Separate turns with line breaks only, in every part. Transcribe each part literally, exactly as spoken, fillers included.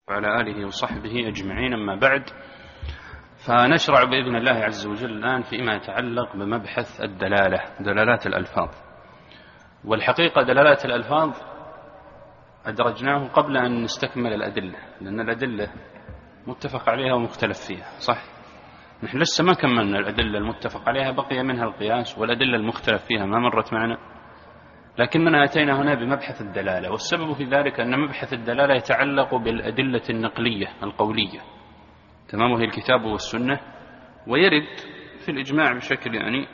وعلى آله وصحبه أجمعين، أما بعد، فنشرع بإذن الله عز وجل الآن فيما يتعلق بمبحث الدلالة، دلالات الألفاظ. والحقيقة دلالات الألفاظ أدرجناه قبل أن نستكمل الأدلة، لأن الأدلة متفق عليها ومختلف فيها، صح؟ نحن لسه ما كملنا الأدلة المتفق عليها، بقي منها القياس، والأدلة المختلف فيها ما مرت معنا، لكننا أتينا هنا بمبحث الدلالة. والسبب في ذلك أن مبحث الدلالة يتعلق بالأدلة النقلية القولية، تمام، وهي الكتاب والسنة، ويرد في الإجماع بشكل يعني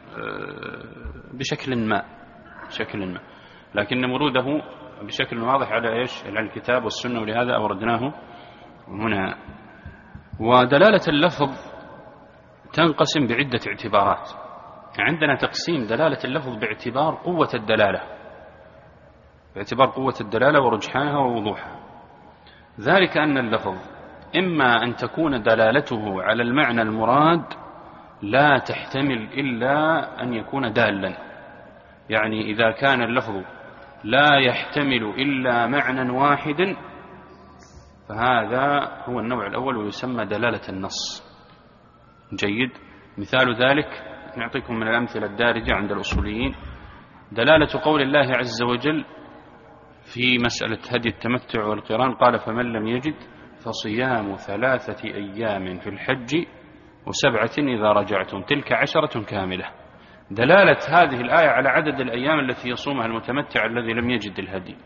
بشكل ما بشكل ما لكن مروده بشكل واضح على إيش؟ على الكتاب والسنة، ولهذا أوردناه هنا. ودلالة اللفظ تنقسم بعدة اعتبارات. عندنا تقسيم دلالة اللفظ باعتبار قوة الدلالة، باعتبار قوة الدلالة ورجحانها ووضوحها. ذلك أن اللفظ إما أن تكون دلالته على المعنى المراد لا تحتمل إلا أن يكون دالا، يعني إذا كان اللفظ لا يحتمل إلا معنى واحدا فهذا هو النوع الأول ويسمى دلالة النص. جيد. مثال ذلك نعطيكم من الأمثلة الدارجة عند الأصوليين: دلالة قول الله عز وجل في مسألة هدي التمتع والقران، قال: فمن لم يجد فصيام ثلاثة أيام في الحج وسبعة إذا رجعتم تلك عشرة كاملة. دلالة هذه الآية على عدد الأيام التي يصومها المتمتع الذي لم يجد الهدي،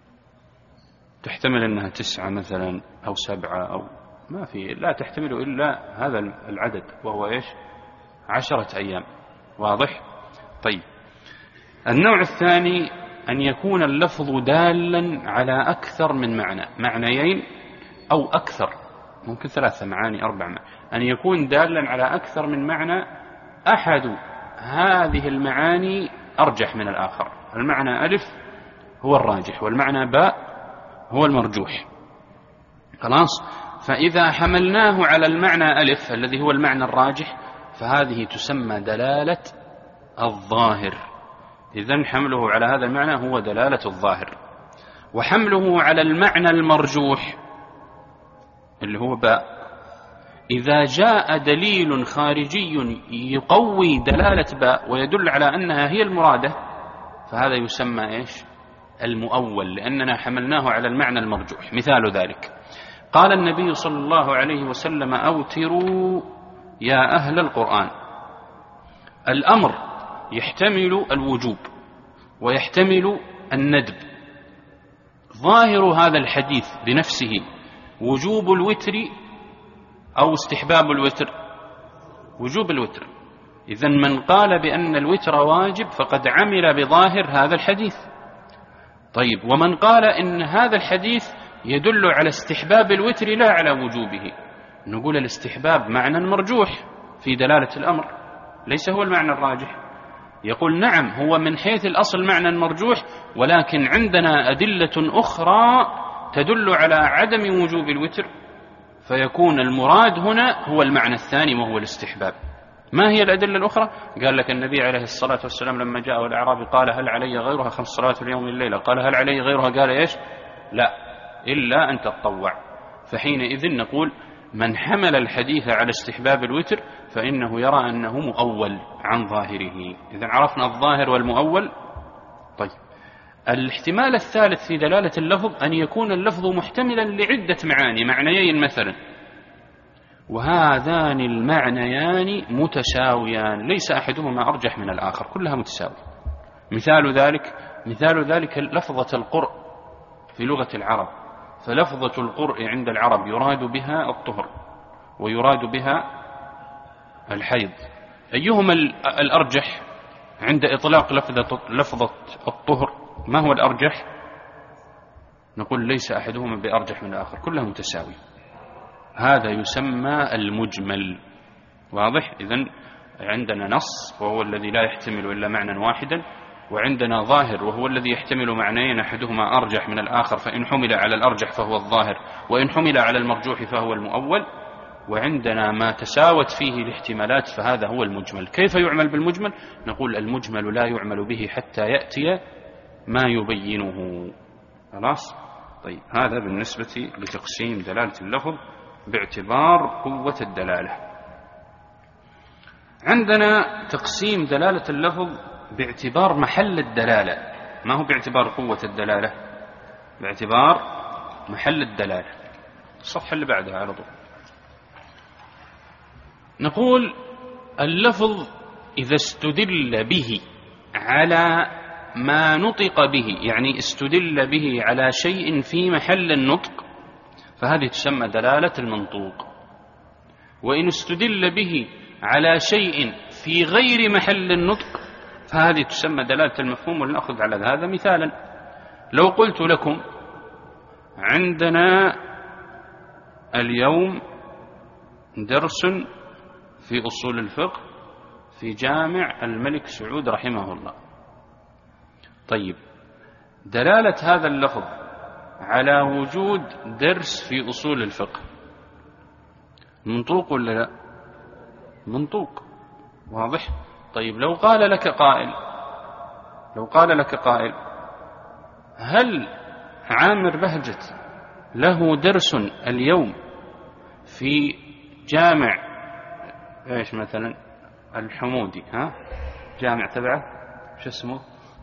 تحتمل أنها تسعة مثلا أو سبعة، أو ما في، لا تحتمل إلا هذا العدد وهو إيش؟ عشرة أيام. واضح؟ طيب، النوع الثاني أن يكون اللفظ دالا على أكثر من معنى، معنيين أو أكثر، ممكن ثلاثة معاني، أربع معاني، أن يكون دالا على أكثر من معنى، أحد هذه المعاني أرجح من الآخر. المعنى ألف هو الراجح، والمعنى باء هو المرجوح. خلاص؟ فإذا حملناه على المعنى ألف الذي هو المعنى الراجح فهذه تسمى دلالة الظاهر. إذن حمله على هذا المعنى هو دلالة الظاهر. وحمله على المعنى المرجوح اللي هو باء، إذا جاء دليل خارجي يقوي دلالة باء ويدل على أنها هي المرادة فهذا يسمى إيش؟ المؤول، لأننا حملناه على المعنى المرجوح. مثال ذلك: قال النبي صلى الله عليه وسلم: أوتروا يا أهل القرآن. الأمر يحتمل الوجوب ويحتمل الندب. ظاهر هذا الحديث بنفسه وجوب الوتر أو استحباب الوتر؟ وجوب الوتر. إذن من قال بأن الوتر واجب فقد عمل بظاهر هذا الحديث. طيب، ومن قال إن هذا الحديث يدل على استحباب الوتر لا على وجوبه، نقول الاستحباب معنى مرجوح في دلالة الأمر، ليس هو المعنى الراجح. يقول: نعم، هو من حيث الأصل معنى مرجوح، ولكن عندنا أدلة أخرى تدل على عدم وجوب الوتر، فيكون المراد هنا هو المعنى الثاني وهو الاستحباب. ما هي الأدلة الأخرى؟ قال لك النبي عليه الصلاة والسلام لما جاءه الأعرابي قال: هل علي غيرها؟ خمس صلوات اليوم والليلة. قال: هل علي غيرها؟ قال: إيش؟ لا، إلا أن تتطوع. فحينئذ نقول من حمل الحديث على استحباب الوتر فإنه يرى أنه مؤول عن ظاهره. إذن عرفنا الظاهر والمؤول. طيب، الاحتمال الثالث في دلالة اللفظ أن يكون اللفظ محتملا لعدة معاني، معنيين مثلا، وهذان المعنيان متساويان، ليس أحدهما أرجح من الآخر، كلها متساوية. مثال ذلك مثال ذلك لفظة القرء في لغة العرب. فلفظة القرء عند العرب يراد بها الطهر ويراد بها الحيض. أيهما الأرجح عند إطلاق لفظة, لفظة الطهر؟ ما هو الأرجح؟ نقول ليس أحدهما بأرجح من الآخر، كلها متساوي. هذا يسمى المجمل. واضح؟ إذن عندنا نص وهو الذي لا يحتمل إلا معنى واحدا، وعندنا ظاهر وهو الذي يحتمل معنيين أحدهما أرجح من الآخر، فإن حمل على الأرجح فهو الظاهر، وإن حمل على المرجوح فهو المؤول. وعندنا ما تساوت فيه الاحتمالات فهذا هو المجمل. كيف يعمل بالمجمل؟ نقول المجمل لا يعمل به حتى يأتي ما يبينه. خلاص؟ طيب هذا بالنسبة لتقسيم دلالة اللفظ باعتبار قوة الدلالة. عندنا تقسيم دلالة اللفظ باعتبار محل الدلالة، ما هو باعتبار قوة الدلالة، باعتبار محل الدلالة. الصفحة اللي بعدها على طول نقول اللفظ إذا استدل به على ما نطق به، يعني استدل به على شيء في محل النطق، فهذه تسمى دلالة المنطوق. وإن استدل به على شيء في غير محل النطق فهذه تسمى دلالة المفهوم. ولنأخذ على هذا مثالا. لو قلت لكم عندنا اليوم درس في أصول الفقه في جامع الملك سعود رحمه الله، طيب دلالة هذا اللفظ على وجود درس في أصول الفقه منطوق ولا لا؟ منطوق، واضح؟ طيب لو قال لك قائل لو قال لك قائل هل عامر بهجت له درس اليوم في جامع ايش مثلا الحمودي، ها جامع تبعه شو اسمه،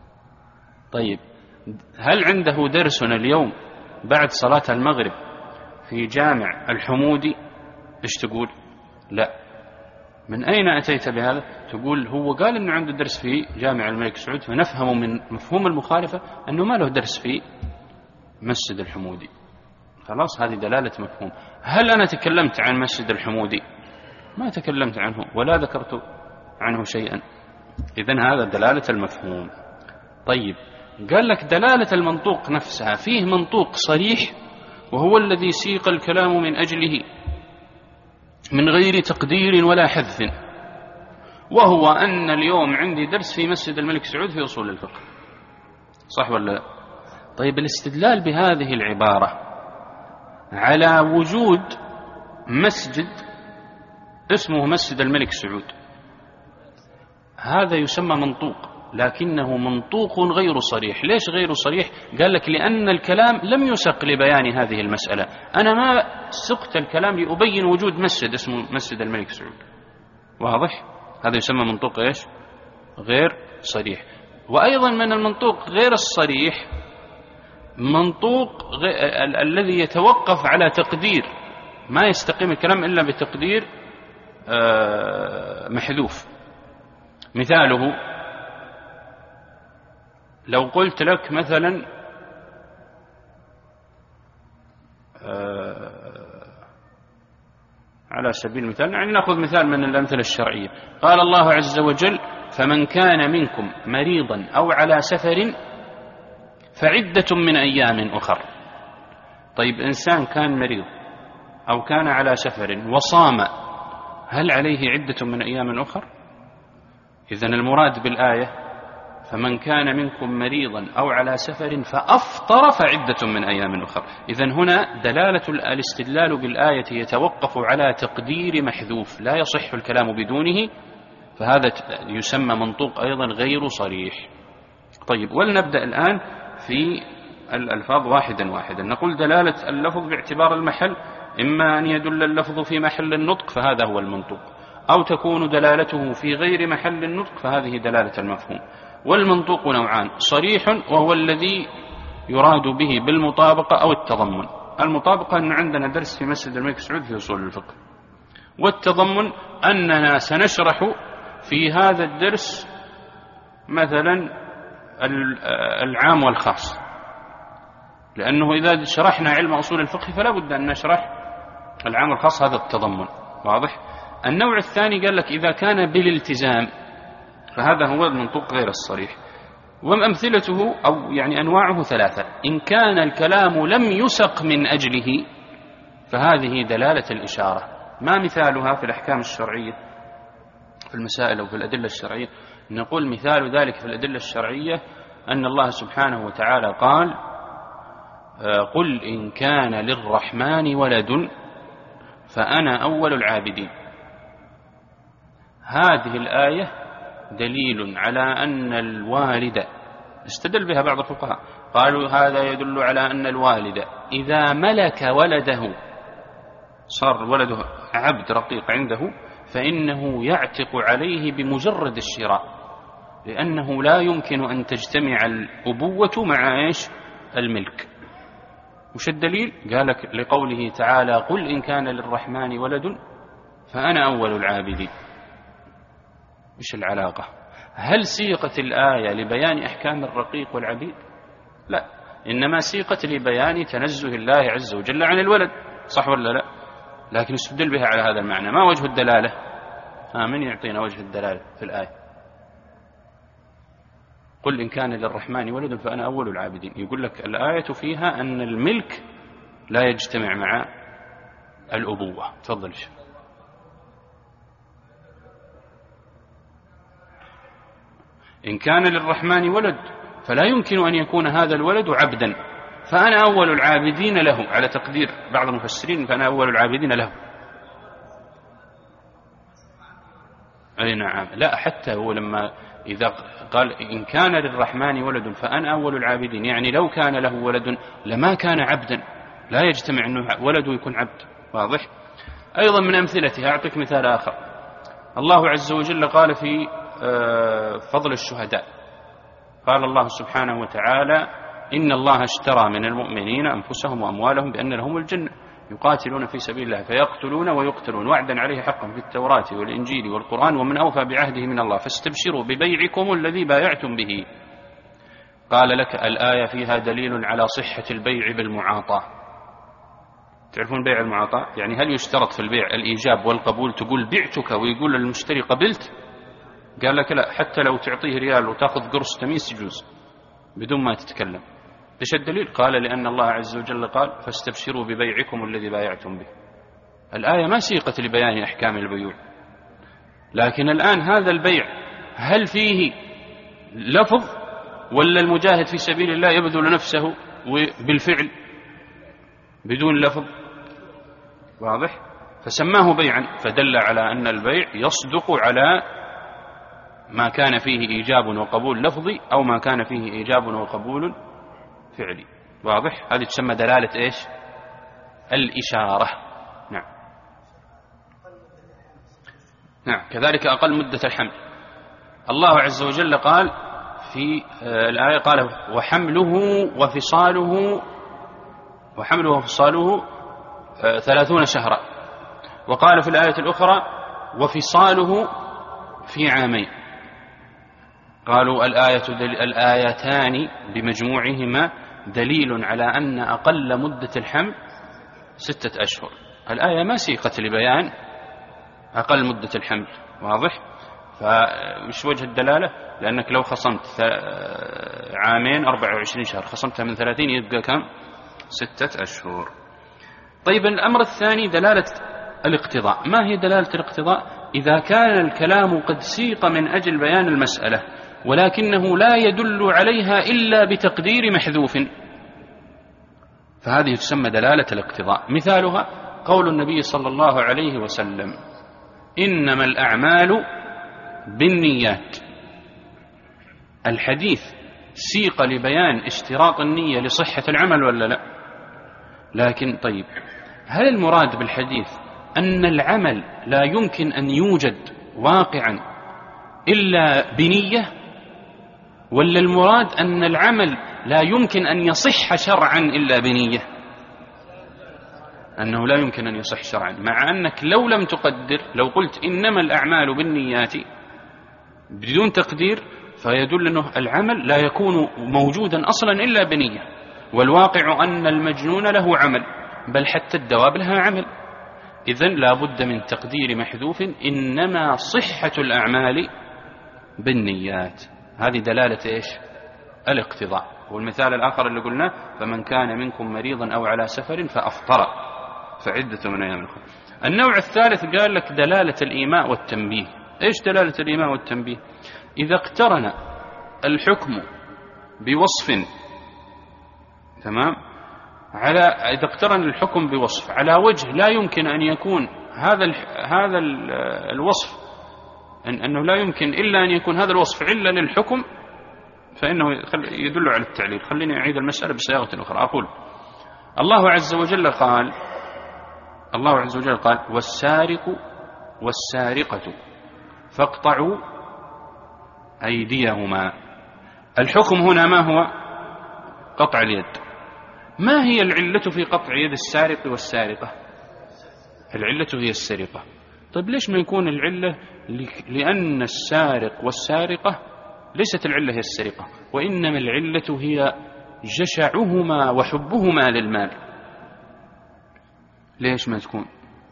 طيب هل عنده درس اليوم بعد صلاة المغرب في جامع الحمودي؟ ايش تقول؟ لا. من أين أتيت بهذا؟ تقول هو قال أنه عنده درس في جامع الملك سعود، فنفهم من مفهوم المخالفة أنه ما له درس في مسجد الحمودي. خلاص هذه دلالة مفهوم. هل أنا تكلمت عن مسجد الحمودي؟ ما تكلمت عنه ولا ذكرت عنه شيئا. إذن هذا دلالة المفهوم. طيب قال لك دلالة المنطوق نفسها فيه منطوق صريح وهو الذي سيق الكلام من أجله من غير تقدير ولا حذف، وهو أن اليوم عندي درس في مسجد الملك سعود في أصول الفقه، صح ولا لا؟ طيب الاستدلال بهذه العبارة على وجود مسجد اسمه مسجد الملك سعود هذا يسمى منطوق، لكنه منطوق غير صريح. ليش غير صريح؟ قال لك لأن الكلام لم يسق لبيان هذه المسألة. أنا ما سقت الكلام لأبين وجود مسجد اسمه مسجد الملك سعود، واضح؟ هذا يسمى منطوق إيش؟ غير صريح. وأيضا من المنطوق غير الصريح منطوق غير ال- الذي يتوقف على تقدير، ما يستقيم الكلام إلا بتقدير آه محذوف. مثاله لو قلت لك مثلا آه على سبيل المثال، يعني نأخذ مثال من الأمثلة الشرعية. قال الله عز وجل فمن كان منكم مريضا أو على سفر فعدة من أيام أخر. طيب إنسان كان مريض أو كان على سفر وصام، هل عليه عدة من أيام أخر؟ إذن المراد بالآية فمن كان منكم مريضا أو على سفر فأفطر فعدة من أيام أخر. إذن هنا دلالة الاستدلال بالآية يتوقف على تقدير محذوف لا يصح الكلام بدونه، فهذا يسمى منطوق أيضا غير صريح. طيب ولنبدأ الآن في الألفاظ واحدا واحدا. نقول دلالة اللفظ باعتبار المحل، إما أن يدل اللفظ في محل النطق فهذا هو المنطوق، أو تكون دلالته في غير محل النطق فهذه دلالة المفهوم. والمنطوق نوعان: صريح وهو الذي يراد به بالمطابقة أو التضمن. المطابقة أن عندنا درس في مسجد الملك سعود في أصول الفقه، والتضمن أننا سنشرح في هذا الدرس مثلا العام والخاص، لأنه إذا شرحنا علم أصول الفقه فلا بد أن نشرح العام والخاص، هذا التضمن، واضح؟ النوع الثاني قال لك إذا كان بالالتزام فهذا هو المنطوق غير الصريح. وأمثلته أو يعني أنواعه ثلاثة: إن كان الكلام لم يسق من أجله فهذه دلالة الإشارة. ما مثالها في الأحكام الشرعية في المسائل أو في الأدلة الشرعية؟ نقول مثال ذلك في الأدلة الشرعية أن الله سبحانه وتعالى قال: قل إن كان للرحمن ولد فأنا أول العابدين. هذه الآية دليل على أن الوالد، استدل بها بعض الفقهاء، قالوا هذا يدل على أن الوالد إذا ملك ولده صار ولده عبد رقيق عنده فإنه يعتق عليه بمجرد الشراء، لأنه لا يمكن أن تجتمع الأبوة مع إيش الملك. وش الدليل؟ قالك لقوله تعالى قل إن كان للرحمن ولد فأنا أول العابدين. إيش العلاقة؟ هل سيقت الآية لبيان أحكام الرقيق والعبيد؟ لا، إنما سيقت لبيان تنزه الله عز وجل عن الولد، صح ولا لا؟ لكن استدل بها على هذا المعنى. ما وجه الدلالة؟ آه من يعطينا وجه الدلالة في الآية؟ قل إن كان للرحمن ولد فأنا أول العابدين. يقول لك الآية فيها أن الملك لا يجتمع مع الأبوة. تفضل. إن كان للرحمن ولد فلا يمكن أن يكون هذا الولد عبدا، فأنا أول العابدين له، على تقدير بعض المفسرين فأنا أول العابدين له. أي نعم. لا، حتى هو لما إذا قال إن كان للرحمن ولد فأنا أول العابدين، يعني لو كان له ولد لما كان عبدا، لا يجتمع أنه ولده يكون عبد. واضح؟ أيضا من أمثلتها أعطيك مثال آخر. الله عز وجل قال في فضل الشهداء، قال الله سبحانه وتعالى إن الله اشترى من المؤمنين أنفسهم وأموالهم بأن لهم الجنة يقاتلون في سبيل الله فيقتلون ويقتلون وعدا عليه حقا في التوراة والإنجيل والقرآن ومن أوفى بعهده من الله فاستبشروا ببيعكم الذي بايعتم به. قال لك الآية فيها دليل على صحة البيع بالمعاطاة. تعرفون بيع المعاطاة؟ يعني هل يشترط في البيع الإيجاب والقبول؟ تقول بعتك ويقول المشتري قبلت؟ قال لك لا، حتى لو تعطيه ريال وتأخذ قرص تميس يجوز بدون ما تتكلم. إيش الدليل؟ قال لأن الله عز وجل قال فاستبشروا ببيعكم الذي بايعتم به. الآية ما سيقت لبيان أحكام البيوع، لكن الآن هذا البيع هل فيه لفظ ولا المجاهد في سبيل الله يبذل نفسه بالفعل بدون لفظ؟ واضح؟ فسماه بيعا، فدل على أن البيع يصدق على ما كان فيه إيجاب وقبول لفظي أو ما كان فيه إيجاب وقبول فعلي. واضح؟ هذه تسمى دلالة إيش؟ الإشارة. نعم. نعم. كذلك أقل مدة الحمل. الله عز وجل قال في الآية قال وحمله وفصاله وحمله وفصاله ثلاثون شهرا، وقال في الآية الأخرى وفصاله في عامين. قالوا الآية الآيتان بمجموعهما دليل على أن أقل مدة الحمل ستة أشهر. الآية ما سيقت لبيان أقل مدة الحمل. واضح؟ فمش وجه الدلالة؟ لأنك لو خصمت عامين أربعة وعشرين شهر خصمتها من ثلاثين يبقى كم؟ ستة أشهر. طيب الأمر الثاني دلالة الاقتضاء. ما هي دلالة الاقتضاء؟ إذا كان الكلام قد سيق من أجل بيان المسألة ولكنه لا يدل عليها إلا بتقدير محذوف، فهذه تسمى دلالة الاقتضاء. مثالها قول النبي صلى الله عليه وسلم إنما الأعمال بالنيات. الحديث سيق لبيان اشتراط النية لصحة العمل ولا لا؟ لكن طيب هل المراد بالحديث أن العمل لا يمكن أن يوجد واقعا إلا بنية، ولا المراد أن العمل لا يمكن أن يصح شرعا إلا بنية؟ أنه لا يمكن أن يصح شرعا، مع أنك لو لم تقدر، لو قلت إنما الأعمال بالنيات بدون تقدير فيدل أنه العمل لا يكون موجودا أصلا إلا بنية، والواقع أن المجنون له عمل، بل حتى الدواب لها عمل. إذن لا بد من تقدير محذوف إنما صحة الأعمال بالنيات. هذه دلالة إيش؟ الاقتضاء. والمثال الآخر اللي قلناه فمن كان منكم مريضا أو على سفر فأفطر فعدة من أيام أخرى. النوع الثالث قال لك دلالة الإيماء والتنبيه. إيش دلالة الإيماء والتنبيه؟ إذا اقترن الحكم بوصف، تمام، على إذا اقترن الحكم بوصف على وجه لا يمكن أن يكون هذا ال هذا ال الوصف، أن أنه لا يمكن إلا أن يكون هذا الوصف علة للحكم، فإنه يدل على التعليل. خليني أعيد المسألة بصياغة أخرى. أقول الله عز وجل قال الله عز وجل قال والسارق والسارقة فاقطعوا أيديهما. الحكم هنا ما هو؟ قطع اليد. ما هي العلة في قطع يد السارق والسارقة؟ العلة هي السرقة. طيب ليش ما يكون العلة؟ لأن السارق والسارقة ليست العلة هي السرقة، وإنما العلة هي جشعهما وحبهما للمال. ليش ما تكون؟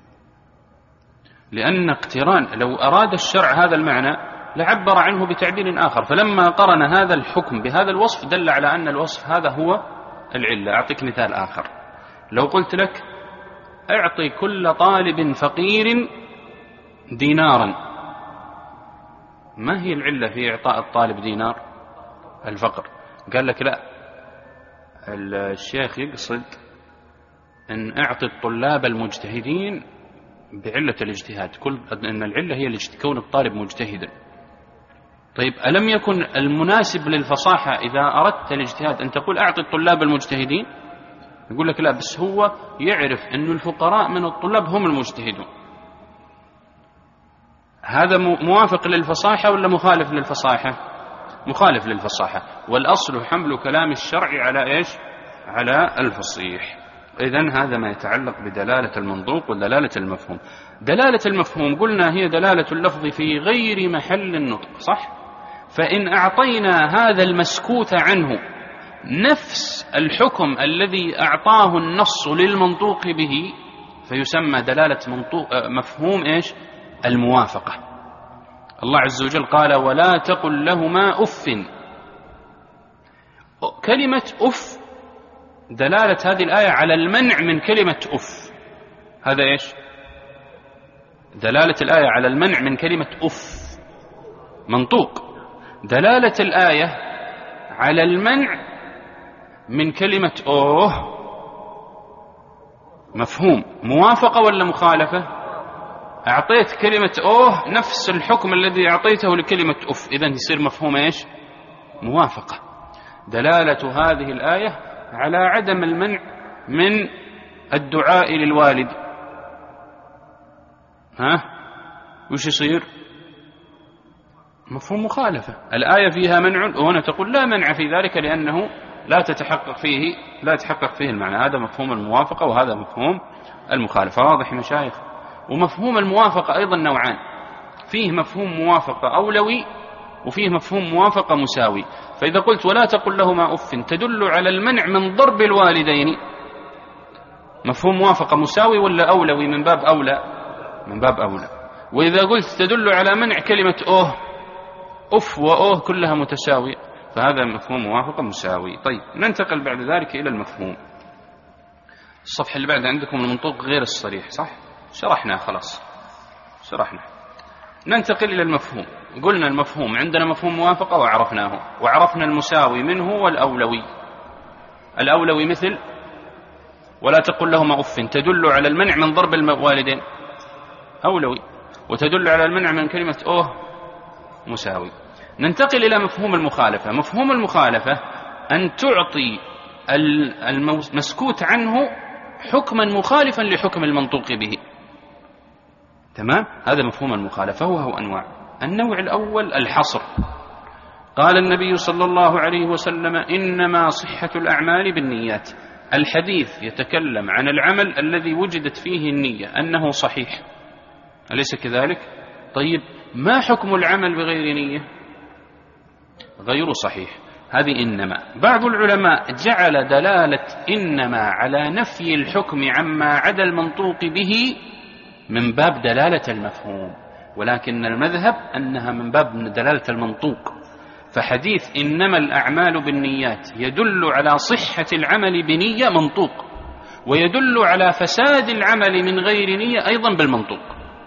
لأن اقتران، لو أراد الشرع هذا المعنى لعبر عنه بتعبير آخر، فلما قرن هذا الحكم بهذا الوصف دل على أن الوصف هذا هو العلة. أعطيك مثال آخر. لو قلت لك أعطي كل طالب فقير دينارا، ما هي العلة في إعطاء الطالب دينار؟ الفقر. قال لك لا، الشيخ يقصد أن أعطي الطلاب المجتهدين بعلة الاجتهاد، كل أن العلة هي كون الطالب مجتهدا. طيب ألم يكن المناسب للفصاحة إذا أردت الاجتهاد أن تقول أعطي الطلاب المجتهدين؟ يقول لك لا، بس هو يعرف أن الفقراء من الطلاب هم المجتهدون. هذا موافق للفصاحة ولا مخالف للفصاحة؟ مخالف للفصاحة. والأصل حمل كلام الشرع على إيش؟ على الفصيح. إذن هذا ما يتعلق بدلالة المنطوق ودلالة المفهوم. دلالة المفهوم قلنا هي دلالة اللفظ في غير محل النطق، صح؟ فإن أعطينا هذا المسكوت عنه نفس الحكم الذي أعطاه النص للمنطوق به فيسمى دلالة منطوق مفهوم إيش؟ الموافقة. الله عز وجل قال ولا تقل لهما أف. كلمة أف دلالة هذه الآية على المنع من كلمة أف. هذا إيش؟ دلالة الآية على المنع من كلمة أف منطوق. دلالة الآية على المنع من كلمة أوه مفهوم. موافقة ولا مخالفة؟ أعطيت كلمة أوه نفس الحكم الذي أعطيته لكلمة أف، إذن يصير مفهوم إيش؟ موافقة. دلالة هذه الآية على عدم المنع من الدعاء للوالد. ها؟ وش يصير؟ مفهوم مخالفة. الآية فيها منع وهنا تقول لا منع في ذلك لأنه لا تتحقق فيه لا يتحقق فيه المعنى. هذا مفهوم الموافقة وهذا مفهوم المخالفة. واضح مشايخ؟ ومفهوم الموافقة أيضا نوعان، فيه مفهوم موافقة أولوي وفيه مفهوم موافقة مساوي. فإذا قلت ولا تقل لهما أف تدل على المنع من ضرب الوالدين، مفهوم موافقة مساوي ولا أولوي؟ من باب أولى، من باب أولى. وإذا قلت تدل على منع كلمة أوه، أف وأوه كلها متساوية، فهذا مفهوم موافقة مساوي. طيب ننتقل بعد ذلك إلى المفهوم. الصفحة اللي بعد عندكم المنطوق غير الصريح، صح؟ شرحنا خلاص، شرحنا. ننتقل إلى المفهوم. قلنا المفهوم عندنا مفهوم موافقة وعرفناه، وعرفنا المساوي منه والأولوي. الأولوي مثل ولا تقل لهما أف تدل على المنع من ضرب الوالدين، أولوي، وتدل على المنع من كلمة أوه مساوي. ننتقل إلى مفهوم المخالفة. مفهوم المخالفة أن تعطي المسكوت عنه حكما مخالفا لحكم المنطوق به. تمام؟ هذا مفهوم المخالفة وهو أنواع. النوع الأول الحصر. قال النبي صلى الله عليه وسلم إنما صحة الأعمال بالنيات. الحديث يتكلم عن العمل الذي وجدت فيه النية أنه صحيح، أليس كذلك؟ طيب ما حكم العمل بغير نية؟ غير صحيح. هذه إنما. بعض العلماء جعل دلالة إنما على نفي الحكم عما عدا المنطوق به من باب دلالة المفهوم، ولكن المذهب أنها من باب دلالة المنطوق. فحديث إنما الأعمال بالنيات يدل على صحة العمل بنية منطوق، ويدل على فساد العمل من غير نية أيضا بالمنطوق،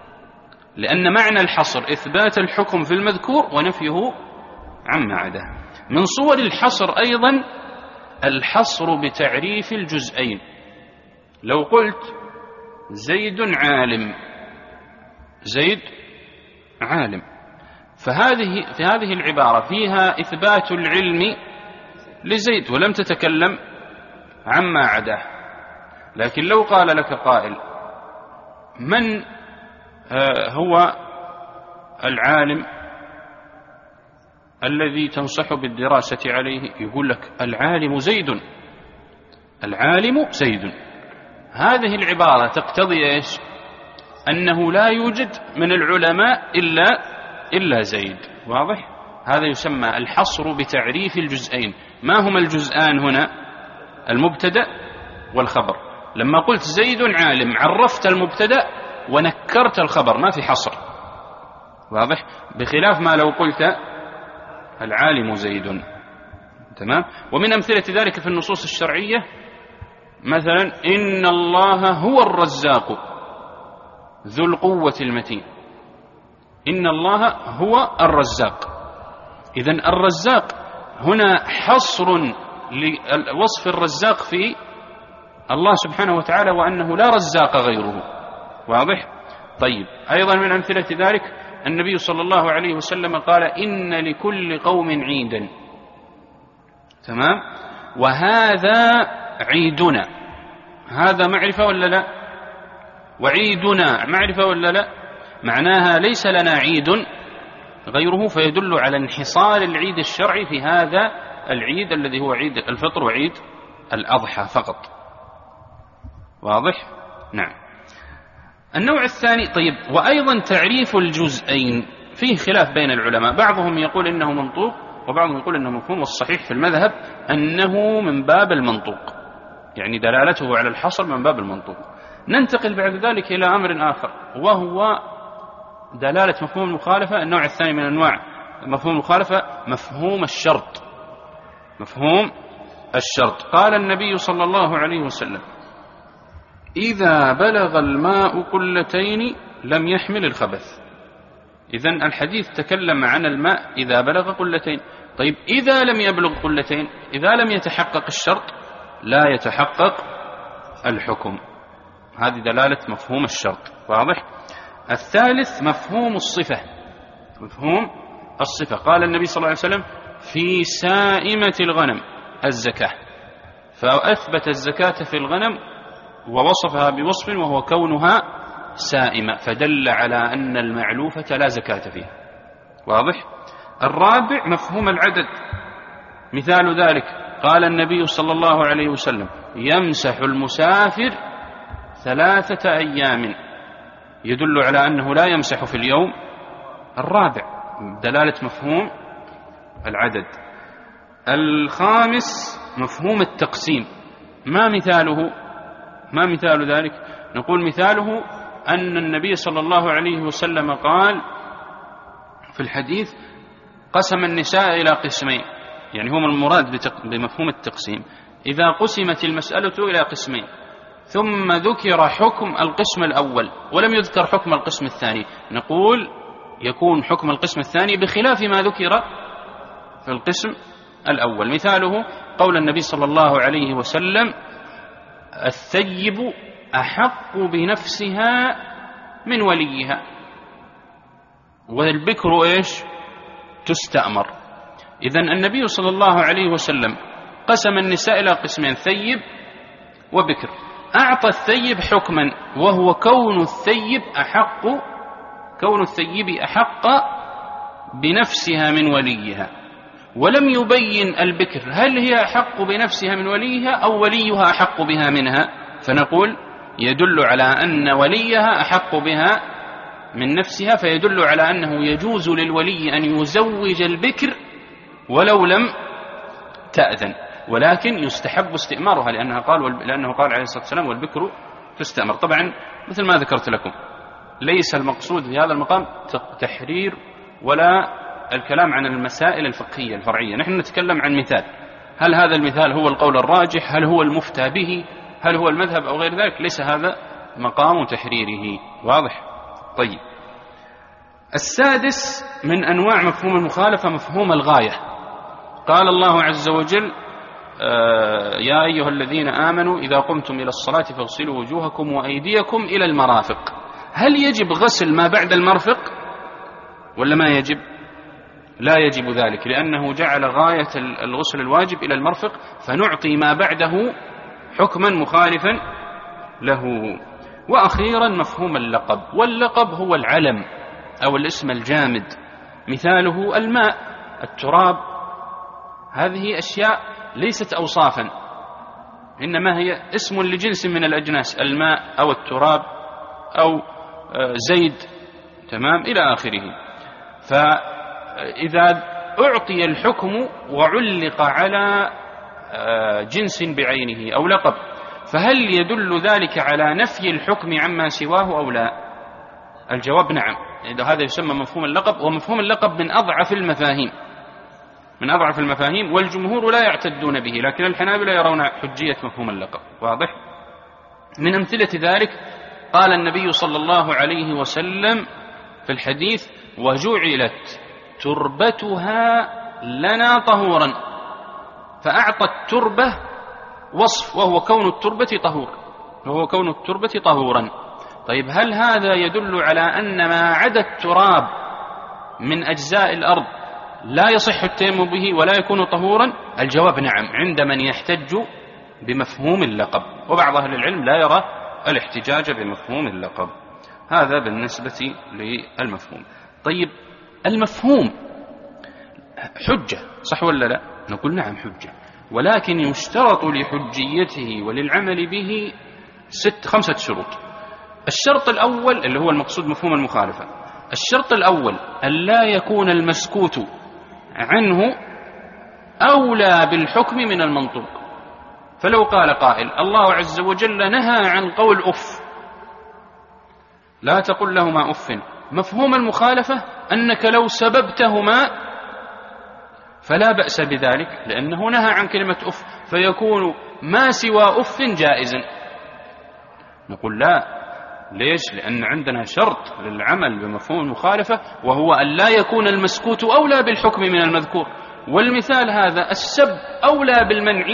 لأن معنى الحصر إثبات الحكم في المذكور ونفيه عما عداه. من صور الحصر أيضا الحصر بتعريف الجزئين. لو قلت زيد عالم، زيد عالم، فهذه في هذه العبارة فيها إثبات العلم لزيد ولم تتكلم عما عداه. لكن لو قال لك قائل من هو العالم الذي تنصح بالدراسة عليه؟ يقول لك العالم زيد، العالم زيد. هذه العبارة تقتضي إيش؟ أنه لا يوجد من العلماء إلا إلا زيد. واضح؟ هذا يسمى الحصر بتعريف الجزئين. ما هما الجزءان هنا؟ المبتدأ والخبر. لما قلت زيد عالم عرفت المبتدأ ونكرت الخبر، ما في حصر. واضح؟ بخلاف ما لو قلت العالم زيد. تمام؟ ومن أمثلة ذلك في النصوص الشرعية مثلا إن الله هو الرزاق ذو القوة المتين. إن الله هو الرزاق. إذن الرزاق هنا حصر لوصف الرزاق في الله سبحانه وتعالى وأنه لا رزاق غيره. واضح؟ طيب، أيضا من أمثلة ذلك النبي صلى الله عليه وسلم قال إن لكل قوم عيدا. تمام؟ وهذا عيدنا. هذا معرفة ولا لا؟ وعيدنا معرفة ولا لا؟ معناها ليس لنا عيد غيره، فيدل على انحصار العيد الشرعي في هذا العيد الذي هو عيد الفطر وعيد الأضحى فقط. واضح؟ نعم. النوع الثاني، طيب، وأيضا تعريف الجزئين فيه خلاف بين العلماء. بعضهم يقول إنه منطوق وبعضهم يقول إنه مفهوم، والصحيح في المذهب أنه من باب المنطوق، يعني دلالته على الحصر من باب المنطوق. ننتقل بعد ذلك إلى أمر آخر وهو دلالة مفهوم المخالفة. النوع الثاني من أنواع مفهوم المخالفة مفهوم الشرط. مفهوم الشرط. قال النبي صلى الله عليه وسلم إذا بلغ الماء قلتين لم يحمل الخبث. إذن الحديث تكلم عن الماء إذا بلغ قلتين. طيب، إذا لم يبلغ قلتين، إذا لم يتحقق الشرط لا يتحقق الحكم. هذه دلالة مفهوم الشرط. واضح؟ الثالث مفهوم الصفة. مفهوم الصفة. قال النبي صلى الله عليه وسلم في سائمة الغنم الزكاة، فأثبت الزكاة في الغنم ووصفها بوصف وهو كونها سائمة، فدل على أن المعلوفة لا زكاة فيها. واضح؟ الرابع مفهوم العدد. مثال ذلك قال النبي صلى الله عليه وسلم يمسح المسافر ثلاثة أيام، يدل على أنه لا يمسح في اليوم الرابع، دلالة مفهوم العدد. الخامس مفهوم التقسيم. ما مثاله؟ ما مثال ذلك؟ نقول مثاله أن النبي صلى الله عليه وسلم قال في الحديث قسم النساء إلى قسمين، يعني هو المراد بمفهوم التقسيم إذا قسمت المسألة إلى قسمين ثم ذكر حكم القسم الأول ولم يذكر حكم القسم الثاني، نقول يكون حكم القسم الثاني بخلاف ما ذكر في القسم الأول. مثاله قول النبي صلى الله عليه وسلم الثيب أحق بنفسها من وليها، والبكر إيش؟ تستأمر. إذن النبي صلى الله عليه وسلم قسم النساء إلى قسمين، ثيب وبكر. أعطى الثيب حكما وهو كون الثيب أحق كون الثيب أحق بنفسها من وليها، ولم يبين البكر هل هي أحق بنفسها من وليها أو وليها أحق بها منها، فنقول يدل على أن وليها أحق بها من نفسها، فيدل على أنه يجوز للولي أن يزوج البكر ولو لم تأذن، ولكن يستحب استئمارها لأنها قال لأنه قال عليه الصلاة والسلام والبكر تستأمر. طبعا مثل ما ذكرت لكم ليس المقصود في هذا المقام تحرير ولا الكلام عن المسائل الفقهية الفرعية، نحن نتكلم عن مثال، هل هذا المثال هو القول الراجح، هل هو المفتى به، هل هو المذهب أو غير ذلك، ليس هذا مقام تحريره. واضح؟ طيب، السادس من أنواع مفهوم المخالفة مفهوم الغاية. قال الله عز وجل آه يا أيها الذين آمنوا إذا قمتم إلى الصلاة فاغسلوا وجوهكم وأيديكم إلى المرافق. هل يجب غسل ما بعد المرفق ولا ما يجب؟ لا يجب ذلك، لأنه جعل غاية الغسل الواجب إلى المرفق، فنعطي ما بعده حكما مخالفا له. وأخيرا مفهوم اللقب، واللقب هو العلم أو الاسم الجامد، مثاله الماء، التراب، هذه أشياء ليست أوصافا، إنما هي اسم لجنس من الأجناس، الماء أو التراب أو زيد، تمام، إلى آخره. فإذا أعطي الحكم وعلق على جنس بعينه أو لقب، فهل يدل ذلك على نفي الحكم عما سواه أو لا؟ الجواب نعم، إذا هذا يسمى مفهوم اللقب، ومفهوم اللقب من أضعف المفاهيم من أضعف المفاهيم والجمهور لا يعتدون به، لكن الحنابلة يرون حجية مفهوم اللقب. واضح؟ من أمثلة ذلك قال النبي صلى الله عليه وسلم في الحديث: وجعلت تربتها لنا طهورا، فأعطى التربة وصف وهو كون التربة طهور وهو كون التربة طهورا. طيب هل هذا يدل على أن ما عدا التراب من أجزاء الأرض لا يصح التيمم به ولا يكون طهورا؟ الجواب نعم، عند من يحتج بمفهوم اللقب، وبعض أهل العلم لا يرى الاحتجاج بمفهوم اللقب. هذا بالنسبة للمفهوم. طيب المفهوم حجة صح ولا لا؟ نقول نعم حجة، ولكن يشترط لحجيته وللعمل به ست خمسة شروط. الشرط الأول اللي هو المقصود مفهوم المخالفة، الشرط الأول أن لا يكون المسكوت عنه أولى بالحكم من المنطوق. فلو قال قائل: الله عز وجل نهى عن قول أف، لا تقل لهما أف، مفهوم المخالفة أنك لو سببتهما فلا بأس بذلك، لأنه نهى عن كلمة أف، فيكون ما سوى أف جائزا. نقول لا، ليش؟ لأن عندنا شرط للعمل بمفهوم المخالفة، وهو أن لا يكون المسكوت أولى بالحكم من المذكور. والمثال هذا: السب أولى بالمنع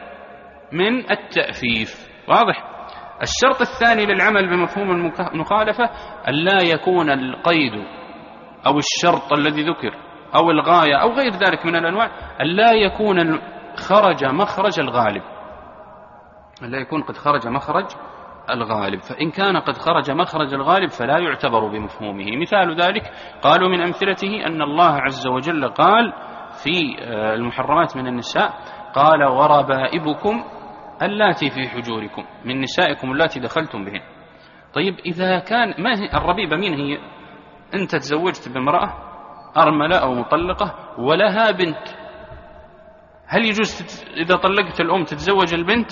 من التأفيف. واضح؟ الشرط الثاني للعمل بمفهوم المخالفة أن لا يكون القيد أو الشرط الذي ذكر أو الغاية أو غير ذلك من الأنواع أن لا يكون خرج مخرج الغالب، أن لا يكون قد خرج مخرج الغالب، فإن كان قد خرج مخرج الغالب فلا يعتبر بمفهومه. مثال ذلك قالوا من أمثلته أن الله عز وجل قال في المحرمات من النساء: قال وربائبكم اللاتي في حجوركم من نسائكم اللاتي دخلتم بهن. طيب إذا كان ما هي الربيبة؟ مين هي؟ أنت تزوجت بامرأة أرملة أو مطلقة ولها بنت، هل يجوز إذا طلقت الأم تتزوج البنت؟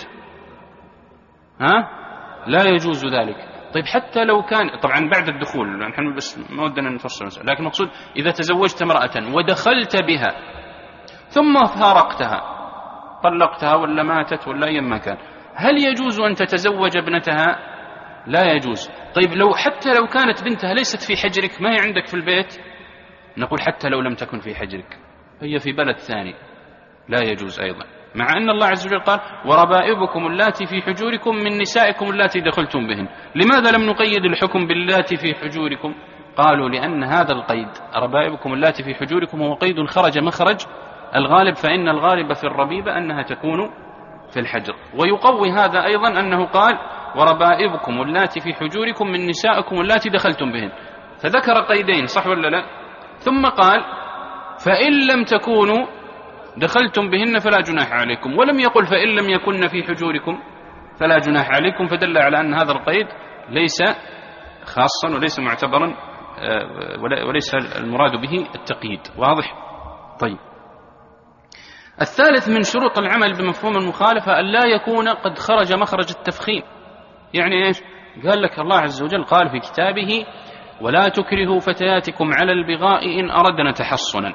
ها؟ لا يجوز ذلك. طيب حتى لو كان طبعا بعد الدخول، نحن بس ما ودنا نفصل، لكن مقصود إذا تزوجت امرأة ودخلت بها ثم فارقتها، طلقتها ولا ماتت ولا أي ما كان، هل يجوز أن تتزوج ابنتها؟ لا يجوز. طيب لو حتى لو كانت بنتها ليست في حجرك، ما هي عندك في البيت، نقول حتى لو لم تكن في حجرك هي في بلد ثاني لا يجوز أيضا، مع أن الله عز وجل قال: وربائبكم اللاتي في حجوركم من نسائكم اللاتي دخلتم بهن. لماذا لم نقيد الحكم باللاتي في حجوركم؟ قالوا لأن هذا القيد ربائبكم اللاتي في حجوركم هو قيد خرج مخرج الغالب، فإن الغالب في الربيبة أنها تكون في الحجر. ويقوي هذا أيضا أنه قال: وربائبكم اللاتي في حجوركم من نسائكم اللاتي دخلتم بهن، فذكر قيدين صح ولا لا؟ ثم قال: فإن لم تكونوا دخلتم بهن فلا جناح عليكم، ولم يقل فإن لم يكن في حجوركم فلا جناح عليكم، فدل على أن هذا القيد ليس خاصا وليس معتبرا وليس المراد به التقييد. واضح؟ طيب الثالث من شروط العمل بمفهوم المخالفة أن لا يكون قد خرج مخرج التفخيم. يعني إيش؟ قال لك الله عز وجل قال في كتابه: ولا تكرهوا فتياتكم على البغاء إن أردنا تحصنا.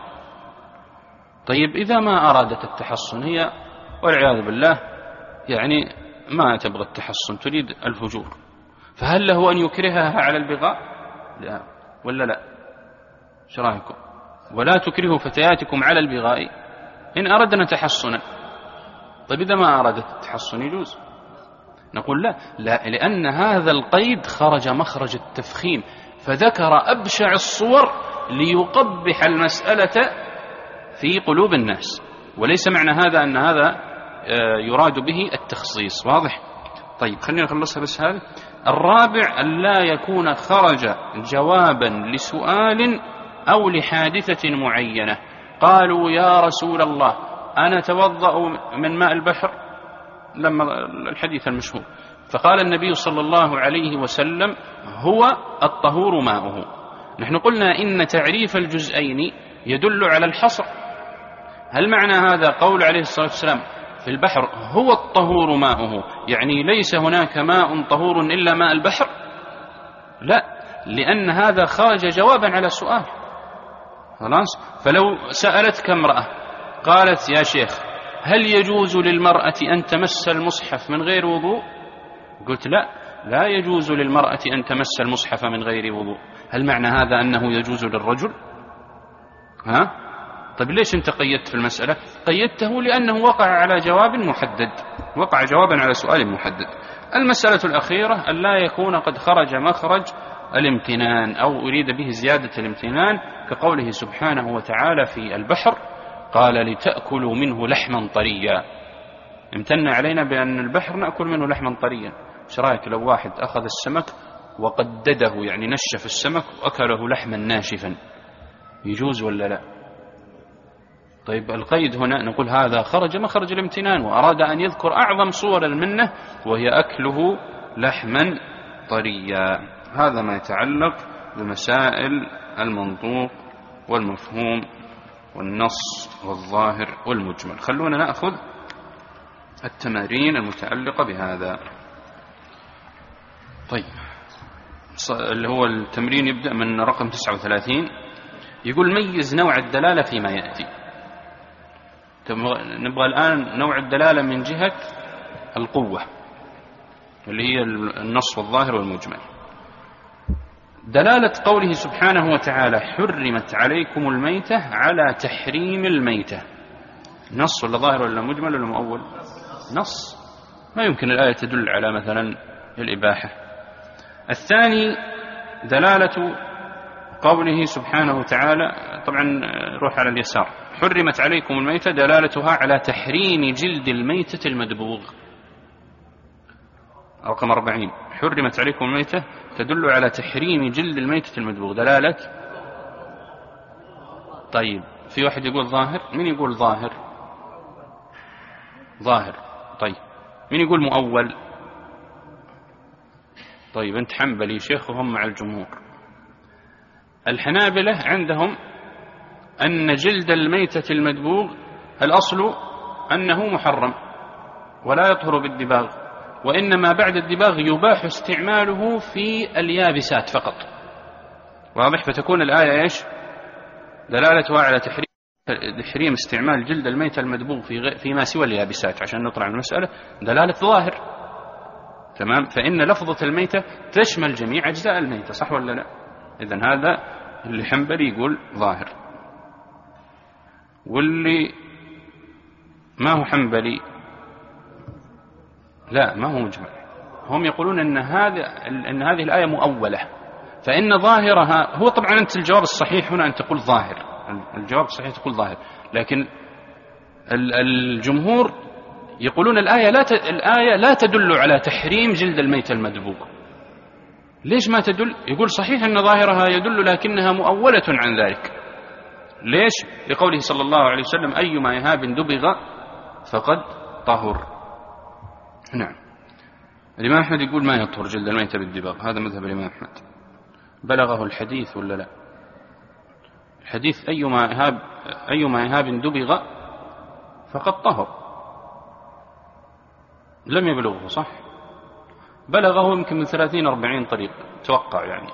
طيب إذا ما أرادت التحصن هي والعياذ بالله يعني ما تبغى التحصن، تريد الفجور، فهل له أن يكرهها على البغاء؟ لا ولا لا؟ شرايكم؟ ولا تكرهوا فتياتكم على البغاء إن أردنا تحصنا. طيب إذا ما أرادت التحصن يجوز؟ نقول لا، لا، لأن هذا القيد خرج مخرج التفخيم، فذكر أبشع الصور ليقبح المسألة في قلوب الناس، وليس معنى هذا أن هذا يراد به التخصيص. واضح؟ طيب خلينا نخلصها بس هذا. الرابع أن لا يكون خرج جوابا لسؤال أو لحادثة معينة. قالوا يا رسول الله أنا توضأ من ماء البحر، لما الحديث المشهور، فقال النبي صلى الله عليه وسلم هو الطهور ماؤه. نحن قلنا إن تعريف الجزئين يدل على الحصر. هل معنى هذا قول عليه الصلاة والسلام في البحر هو الطهور ماؤه، يعني ليس هناك ماء طهور إلا ماء البحر؟ لا، لأن هذا خرج جوابا على سؤال. خلاص؟ فلو سألتك امرأة قالت يا شيخ هل يجوز للمرأة أن تمس المصحف من غير وضوء؟ قلت لا، لا يجوز للمرأة أن تمس المصحف من غير وضوء. هل معنى هذا أنه يجوز للرجل؟ ها؟ طيب ليش أنت قيدت في المسألة؟ قيدته لأنه وقع على جواب محدد، وقع جوابا على سؤال محدد. المسألة الأخيرة أن لا يكون قد خرج مخرج الامتنان أو أريد به زيادة الامتنان، كقوله سبحانه وتعالى في البحر قال لتأكلوا منه لحما طريا. امتن علينا بأن البحر نأكل منه لحما طريا. ايش رأيك لو واحد أخذ السمك وقدده، يعني نشف السمك وأكله لحما ناشفا، يجوز ولا لا؟ طيب القيد هنا نقول هذا خرج مخرج الامتنان، وأراد أن يذكر أعظم صور المنة وهي أكله لحما طريا. هذا ما يتعلق بمسائل المنطوق والمفهوم والنص والظاهر والمجمل. خلونا نأخذ التمارين المتعلقة بهذا. طيب اللي هو التمرين يبدأ من رقم تسعة وثلاثين، يقول ميز نوع الدلالة فيما يأتي. نبغى الآن نوع الدلالة من جهة القوة اللي هي النص والظاهر والمجمل. دلالة قوله سبحانه وتعالى حرمت عليكم الميتة على تحريم الميتة، نص ولا ظاهر ولا مجمل ولا مؤول؟ نص، ما يمكن الآية تدل على مثلا الإباحة. الثاني دلالة قوله سبحانه وتعالى، طبعا روح على اليسار، حرمت عليكم الميتة دلالتها على تحريم جلد الميتة المدبوغ. رقم أربعين حرمت عليكم الميتة تدل على تحريم جلد الميتة المدبوغ، دلالة. طيب في واحد يقول ظاهر، مين يقول ظاهر؟ ظاهر. طيب مين يقول مؤول؟ طيب أنت حنبلي شيخ وهم مع الجمهور. الحنابلة عندهم أن جلد الميتة المدبوغ الأصل أنه محرم ولا يطهر بالدباغ، وإنما بعد الدباغ يباح استعماله في اليابسات فقط. واضح؟ فتكون الآية إيش؟ دلالتها على تحريم تحريم استعمال جلد الميتة المدبوغ في فيما سوى اليابسات، عشان نطلع من المسألة دلالة ظاهر. تمام؟ فإن لفظة الميتة تشمل جميع أجزاء الميتة، صح ولا لا؟ إذن هذا اللي حنبلي يقول ظاهر، واللي ما هو حنبلي لا ما هو مجمل، هم يقولون أن هذا أن هذه الآية مؤولة، فإن ظاهرها هو طبعا أنت الجواب الصحيح هنا أن تقول ظاهر، الجواب الصحيح تقول ظاهر، لكن الجمهور يقولون الآية لا الآية لا تدل على تحريم جلد الميت المدبوغ. ليش ما تدل؟ يقول صحيح أن ظاهرها يدل لكنها مؤولة عن ذلك. ليش؟ لقوله صلى الله عليه وسلم أيما إهاب دبغ فقد طهر. نعم. الإمام أحمد يقول ما يطهر جلد الميت بالدباغ، هذا مذهب الإمام أحمد. بلغه الحديث ولا لا؟ الحديث أيما إهاب أيما إهاب دبغ فقد طهر، لم يبلغه، صح؟ بلغه يمكن من ثلاثين أربعين طريق توقع يعني.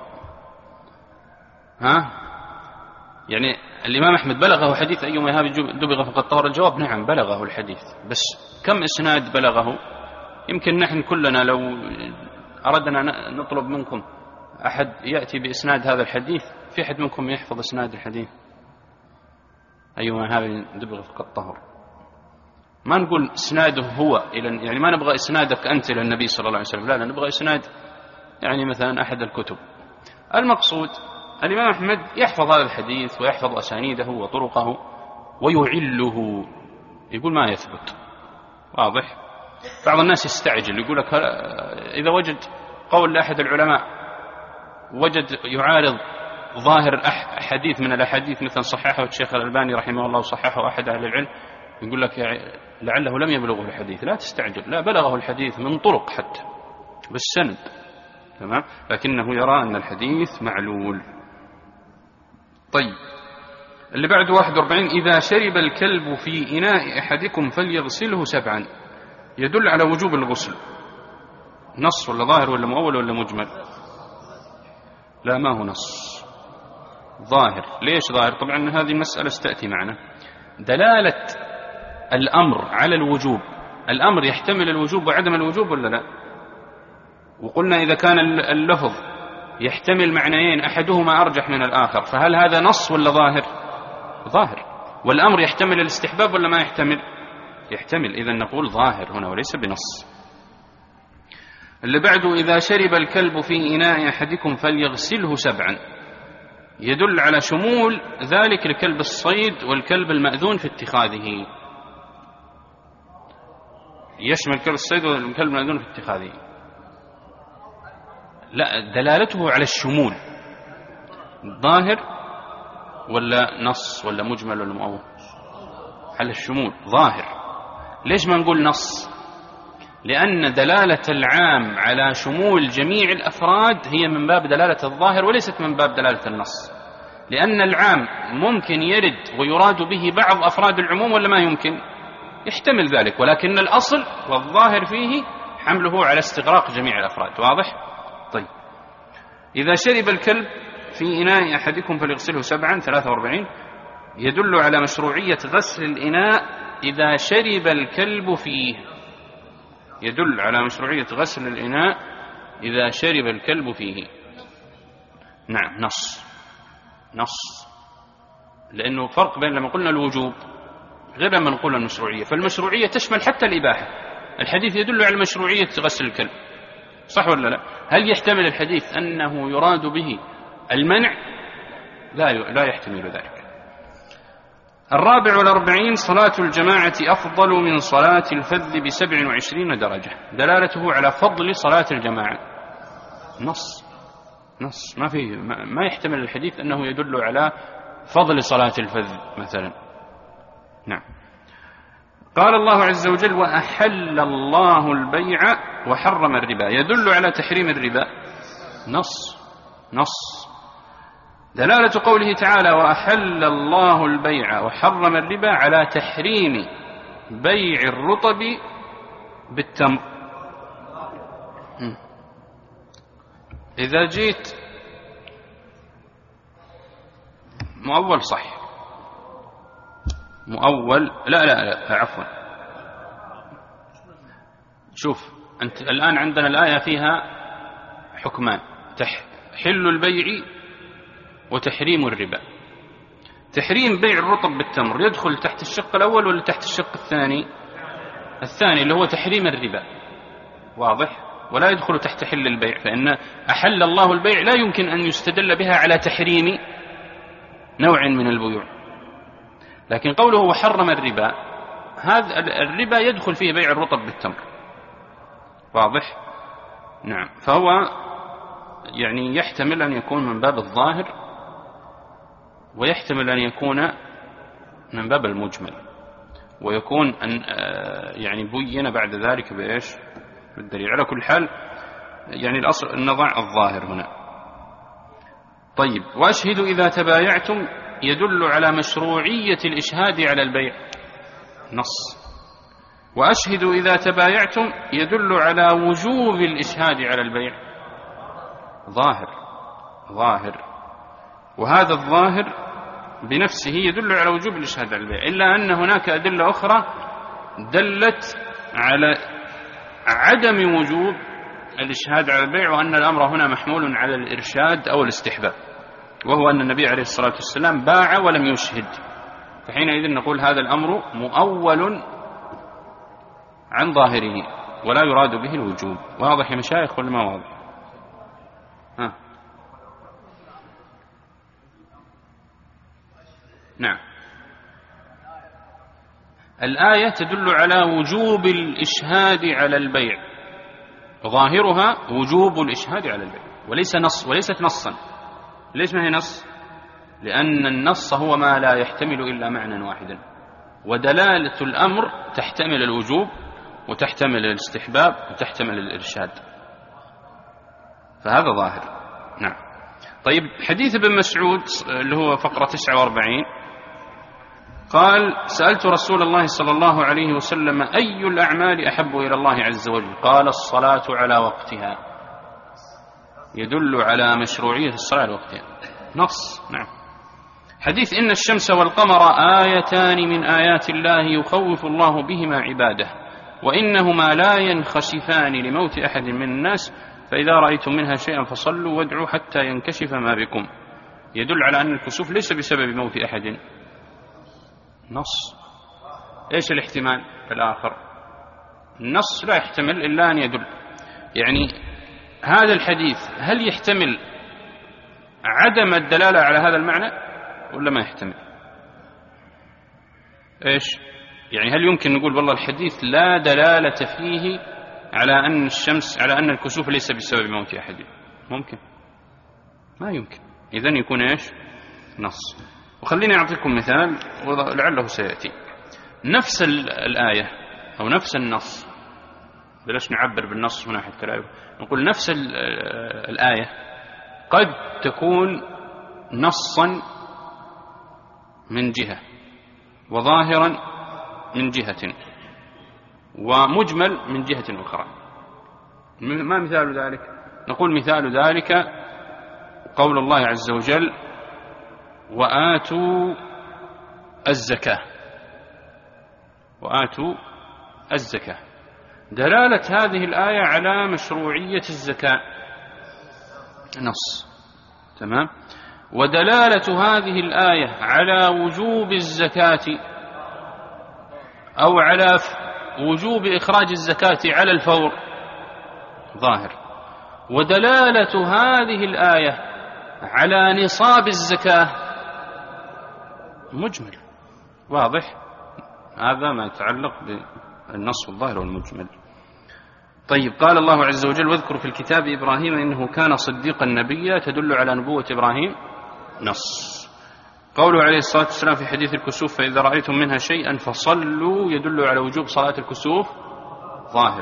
ها؟ يعني الإمام أحمد بلغه حديث أيما إهاب دبغ فقد طهر، الجواب نعم بلغه الحديث، بس كم إسناد بلغه؟ يمكن نحن كلنا لو أردنا نطلب منكم أحد يأتي بإسناد هذا الحديث، في أحد منكم يحفظ إسناد الحديث أيما إهاب دبغ فقد طهر؟ ما نقول إسناده هو إلى، يعني ما نبغى إسنادك أنت إلى النبي صلى الله عليه وسلم، لا لا نبغى إسناد يعني مثلا أحد الكتب. المقصود الإمام أحمد يحفظ هذا الحديث ويحفظ أسانيده وطرقه، ويعله، يقول ما يثبت. واضح؟ بعض الناس يستعجل يقول لك إذا وجد قول لأحد العلماء وجد يعارض ظاهر حديث من الأحاديث مثلا صححه الشيخ الألباني رحمه الله وصححه أحد أهل العلم، يقول لك لعله لم يبلغه الحديث. لا تستعجل، لا بلغه الحديث من طرق حتى بالسند، تمام، لكنه يرى أن الحديث معلول. طيب اللي بعد واحد وأربعين، إذا شرب الكلب في إناء أحدكم فليغسله سبعا، يدل على وجوب الغسل. نص ولا ظاهر ولا مؤول ولا مجمل؟ لا، ما هو نص، ظاهر. ليش ظاهر؟ طبعا هذه المسألة ستأتي معنا. دلالة الأمر على الوجوب، الأمر يحتمل الوجوب وعدم الوجوب ولا لا؟ وقلنا إذا كان اللفظ يحتمل معنيين أحدهما أرجح من الآخر، فهل هذا نص ولا ظاهر؟ ظاهر. والأمر يحتمل الاستحباب ولا ما يحتمل؟ يحتمل. إذن نقول ظاهر هنا وليس بنص. اللي بعده، إذا شرب الكلب في إناء أحدكم فليغسله سبعا، يدل على شمول ذلك لكلب الصيد والكلب المأذون في اتخاذه. يشمل كلب الصيد والكلب المأذون في اتخاذه. لا، دلالته على الشمول. ظاهر ولا نص ولا مجمل ولا مؤول؟ على الشمول، ظاهر. ليش ما نقول نص؟ لأن دلالة العام على شمول جميع الأفراد هي من باب دلالة الظاهر وليست من باب دلالة النص. لأن العام ممكن يرد ويراد به بعض أفراد العموم ولا ما يمكن؟ يحتمل ذلك، ولكن الأصل والظاهر فيه حمله على استغراق جميع الأفراد. واضح؟ طيب، إذا شرب الكلب في إناء أحدكم فليغسله سبعا، ثلاثة وأربعين، يدل على مشروعية غسل الإناء إذا شرب الكلب فيه. يدل على مشروعية غسل الإناء إذا شرب الكلب فيه. نعم، نص نص لأنه فرق بين لما قلنا الوجوب غير لما نقول المشروعية. فالمشروعية تشمل حتى الإباحة. الحديث يدل على مشروعية غسل الكلب، صح ولا لا؟ هل يحتمل الحديث أنه يراد به المنع؟ لا لا يحتمل ذلك. الرابع والأربعين، صلاة الجماعة أفضل من صلاة الفذ بسبع وعشرين درجة، دلالته على فضل صلاة الجماعة. نص نص ما فيه، ما يحتمل الحديث أنه يدل على فضل صلاة الفذ مثلا. نعم. قال الله عز وجل: وأحل الله البيع وحرم الربا، يدل على تحريم الربا. نص نص دلالة قوله تعالى: وأحل الله البيع وحرم الربا على تحريم بيع الرطب بالتمر. إذا جيت مؤول صح، مؤول لا لا, لا عفوا شوف أنت الآن عندنا الآية فيها حكمان: تحل البيع وتحريم الربا. تحريم بيع الرطب بالتمر يدخل تحت الشق الأول ولا تحت الشق الثاني؟ الثاني، اللي هو تحريم الربا. واضح؟ ولا يدخل تحت حل البيع، فإن أحل الله البيع لا يمكن أن يستدل بها على تحريم نوع من البيوع. لكن قوله وحرم الربا، هذا الربا يدخل فيه بيع الرطب بالتمر. واضح؟ نعم. فهو يعني يحتمل أن يكون من باب الظاهر ويحتمل أن يكون من باب المجمل، ويكون أن يعني بين بعد ذلك بإيش؟ بالدليل. على كل حال يعني الأصل أن نضع الظاهر هنا. طيب، وأشهدوا إذا تبايعتم، يدل على مشروعية الإشهاد على البيع. نص. وأشهدوا إذا تبايعتم يدل على وجوب الإشهاد على البيع. ظاهر ظاهر وهذا الظاهر بنفسه يدل على وجوب الإشهاد على البيع، إلا أن هناك أدلة أخرى دلت على عدم وجوب الإشهاد على البيع، وأن الأمر هنا محمول على الإرشاد أو الاستحباب، وهو أن النبي عليه الصلاة والسلام باع ولم يشهد. فحينئذ نقول هذا الأمر مؤول عن ظاهره ولا يراد به الوجوب. واضح يا مشايخ ولا ما واضح؟ ها. نعم. الآية تدل على وجوب الإشهاد على البيع، ظاهرها وجوب الإشهاد على البيع، وليس نص، وليست نصا. ليش ما هي نص؟ لأن النص هو ما لا يحتمل إلا معنى واحدا، ودلالة الأمر تحتمل الوجوب وتحتمل الاستحباب وتحتمل الإرشاد، فهذا ظاهر. نعم. طيب، حديث ابن مسعود اللي هو فقرة تسعة وأربعين قال: سألت رسول الله صلى الله عليه وسلم: أي الأعمال أحب إلى الله عز وجل؟ قال: الصلاة على وقتها. يدل على مشروعية الصلاة على وقتها، نص. نعم. حديث: إن الشمس والقمر آيتان من آيات الله يخوف الله بهما عباده، وإنهما لا ينخسفان لموت أحد من الناس، فإذا رأيتم منها شيئا فصلوا وادعوا حتى ينكشف ما بكم. يدل على أن الكسوف ليس بسبب موت أحد، نص. إيش الاحتمال الآخر؟ النص لا يحتمل إلا أن يدل. يعني هذا الحديث هل يحتمل عدم الدلالة على هذا المعنى ولا ما يحتمل؟ إيش يعني؟ هل يمكن نقول والله الحديث لا دلالة فيه على أن الشمس، على أن الكسوف ليس بسبب موت أحد؟ ممكن؟ ما يمكن. إذن يكون إيش؟ نص. وخليني أعطيكم مثال ولعله سيأتي. نفس الآية أو نفس النص، بلاش نعبر بالنص هنا حتى لا نقول نفس الآية قد تكون نصا من جهة وظاهرا من جهة ومجمل من جهة أخرى. ما مثال ذلك؟ نقول مثال ذلك قول الله عز وجل: وآتوا الزكاة. وآتوا الزكاة، دلالة هذه الآية على مشروعية الزكاة، نص. تمام. ودلالة هذه الآية على وجوب الزكاة أو على وجوب إخراج الزكاة على الفور، ظاهر. ودلالة هذه الآية على نصاب الزكاة، مجمل، واضح. هذا ما يتعلق بالنص الظاهر والمجمل. طيب، قال الله عز وجل: واذكر في الكتاب إبراهيم إنه كان صديقا نبيا، تدل على نبوة إبراهيم، نص. قوله عليه الصلاة والسلام في حديث الكسوف: فإذا رأيتم منها شيئا فصلوا، يدل على وجوب صلاة الكسوف، ظاهر.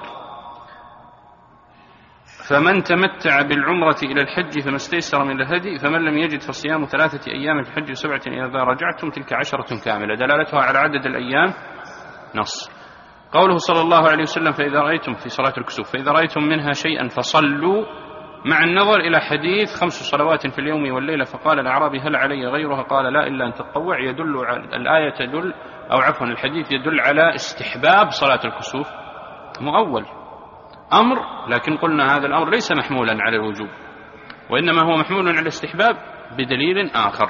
فمن تمتع بالعمرة إلى الحج فما استيسر من الهدي، فمن لم يجد فصيام ثلاثة أيام في الحج وسبعة إذا رجعتم، تلك عشرة كاملة، دلالتها على عدد الأيام، نص. قوله صلى الله عليه وسلم: فإذا رأيتم في صلاة الكسوف فإذا رأيتم منها شيئا فصلوا، مع النظر إلى حديث خمس صلوات في اليوم والليلة، فقال الأعرابي: هل علي غيرها؟ قال: لا، إلا أن تتطوع. يدل على الآية تدل أو عفوا الحديث يدل على استحباب صلاة الكسوف، مؤول أمر، لكن قلنا هذا الأمر ليس محمولا على الوجوب، وإنما هو محمول على الاستحباب بدليل آخر.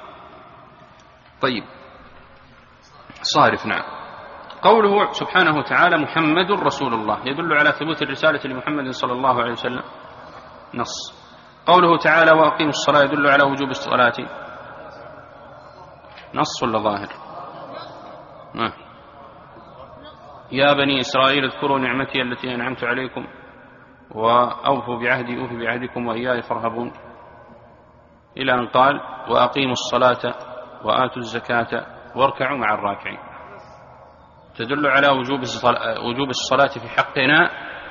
طيب، صارف. نعم. قوله سبحانه وتعالى: محمد رسول الله، يدل على ثبوت الرسالة لمحمد صلى الله عليه وسلم، نص. قوله تعالى: وأقيموا الصلاة، يدل على وجوب الصلاة، نص ولا ظاهر؟ نعم. يا بني إسرائيل اذكروا نعمتي التي أنعمت عليكم وأوفوا بعهدي أوفي بعهدكم وإياي فارهبون، إلى أن قال: وأقيموا الصلاة وآتوا الزكاة واركعوا مع الراكعين، تدل على وجوب الصلاة, وجوب الصلاة في حقنا.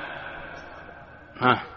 ها،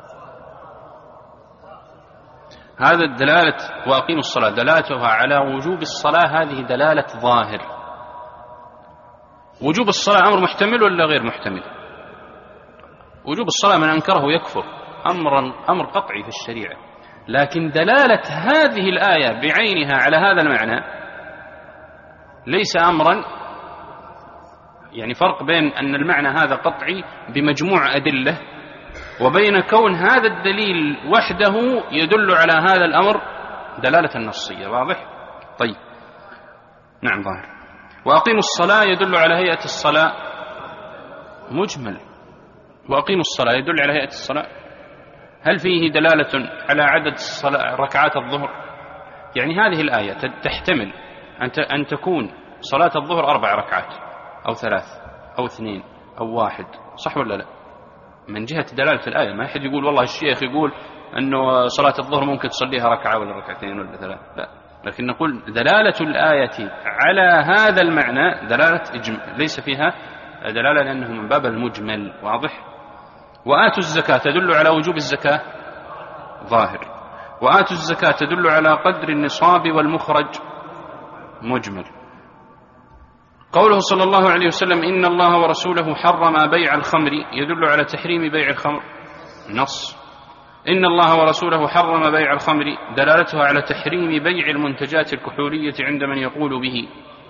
هذا الدلالة وأقيموا الصلاة دلالتها على وجوب الصلاة، هذه دلالة ظاهر. وجوب الصلاة أمر محتمل ولا غير محتمل؟ وجوب الصلاة من أنكره يكفر، أمر أمر قطعي في الشريعة، لكن دلالة هذه الآية بعينها على هذا المعنى ليس أمرا. يعني فرق بين أن المعنى هذا قطعي بمجموع أدلة، وبين كون هذا الدليل وحده يدل على هذا الأمر دلالة النصية، واضح؟ طيب، نعم، ظاهر. وأقيموا الصلاة يدل على هيئة الصلاة، مجمل. وأقيموا الصلاة يدل على هيئة الصلاة، هل فيه دلالة على عدد ركعات الظهر؟ يعني هذه الآية تحتمل أن تكون صلاة الظهر أربع ركعات، أو ثلاث أو اثنين أو واحد، صح ولا لا؟ من جهة دلالة الآية. ما أحد يقول والله الشيخ يقول أنه صلاة الظهر ممكن تصليها ركعة ولا ركعتين ولا ثلاث، لا، لكن نقول دلالة الآية على هذا المعنى دلالة إجمال، ليس فيها دلالة لأنه من باب المجمل. واضح؟ وآتوا الزكاة تدل على وجوب الزكاة ظاهر، وآتوا الزكاة تدل على قدر النصاب والمخرج مجمل. قوله صلى الله عليه وسلم إن الله ورسوله حرم بيع الخمر يدل على تحريم بيع الخمر نص. إن الله ورسوله حرم بيع الخمر دلالتها على تحريم بيع المنتجات الكحولية عند من يقول به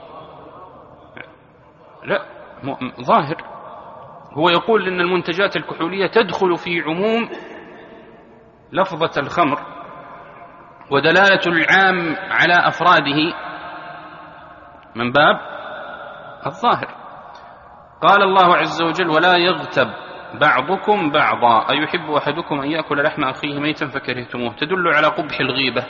لا ظاهر. هو يقول إن المنتجات الكحولية تدخل في عموم لفظة الخمر، ودلالة العام على أفراده من باب الظاهر. قال الله عز وجل ولا يغتب بعضكم بعضا أيحب أحدكم أن يأكل لحم أخيه ميتا فكرهتموه، تدل على قبح الغيبة.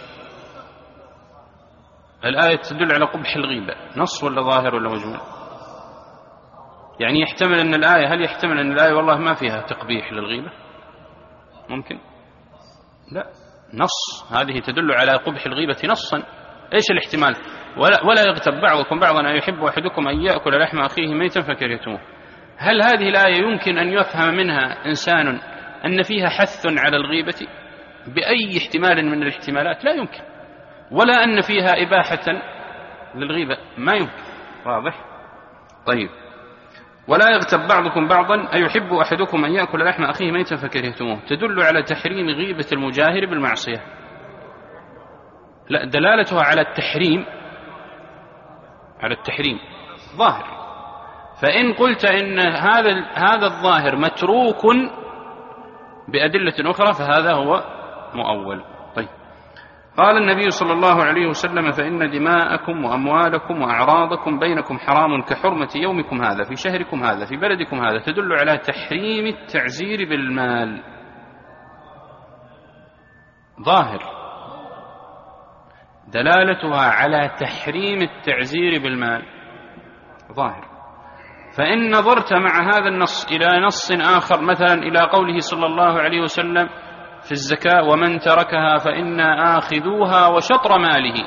الآية تدل على قبح الغيبة، نص ولا ظاهر ولا مجمل؟ يعني يحتمل أن الآية هل يحتمل أن الآية والله ما فيها تقبيح للغيبة؟ ممكن؟ لا، نص. هذه تدل على قبح الغيبة نصا. إيش الاحتمال؟ ولا, ولا يغتب بعضكم بعضا أن يحب أحدكم أن يأكل لحم أخيه ميتا فكرهتموه. هل هذه الآية يمكن أن يفهم منها إنسان أن فيها حث على الغيبة بأي احتمال من الاحتمالات؟ لا يمكن. ولا أن فيها إباحة للغيبة، ما يمكن. واضح؟ طيب. ولا يغتب بعضكم بعضا أيحب أحدكم أن يأكل لحم أخيه ميتا فكرهتموه تدل على تحريم غيبة المجاهر بالمعصية. لا، دلالتها على التحريم على التحريم ظاهر. فإن قلت إن هذا هذا الظاهر متروك بأدلة أخرى فهذا هو مؤول. طيب. قال النبي صلى الله عليه وسلم فإن دماءكم وأموالكم وأعراضكم بينكم حرام كحرمة يومكم هذا في شهركم هذا في بلدكم هذا تدل على تحريم التعزير بالمال. ظاهر دلالتها على تحريم التعزير بالمال ظاهر. فإن نظرت مع هذا النص إلى نص آخر مثلا إلى قوله صلى الله عليه وسلم في الزكاة ومن تركها فإنا آخذوها وشطر ماله،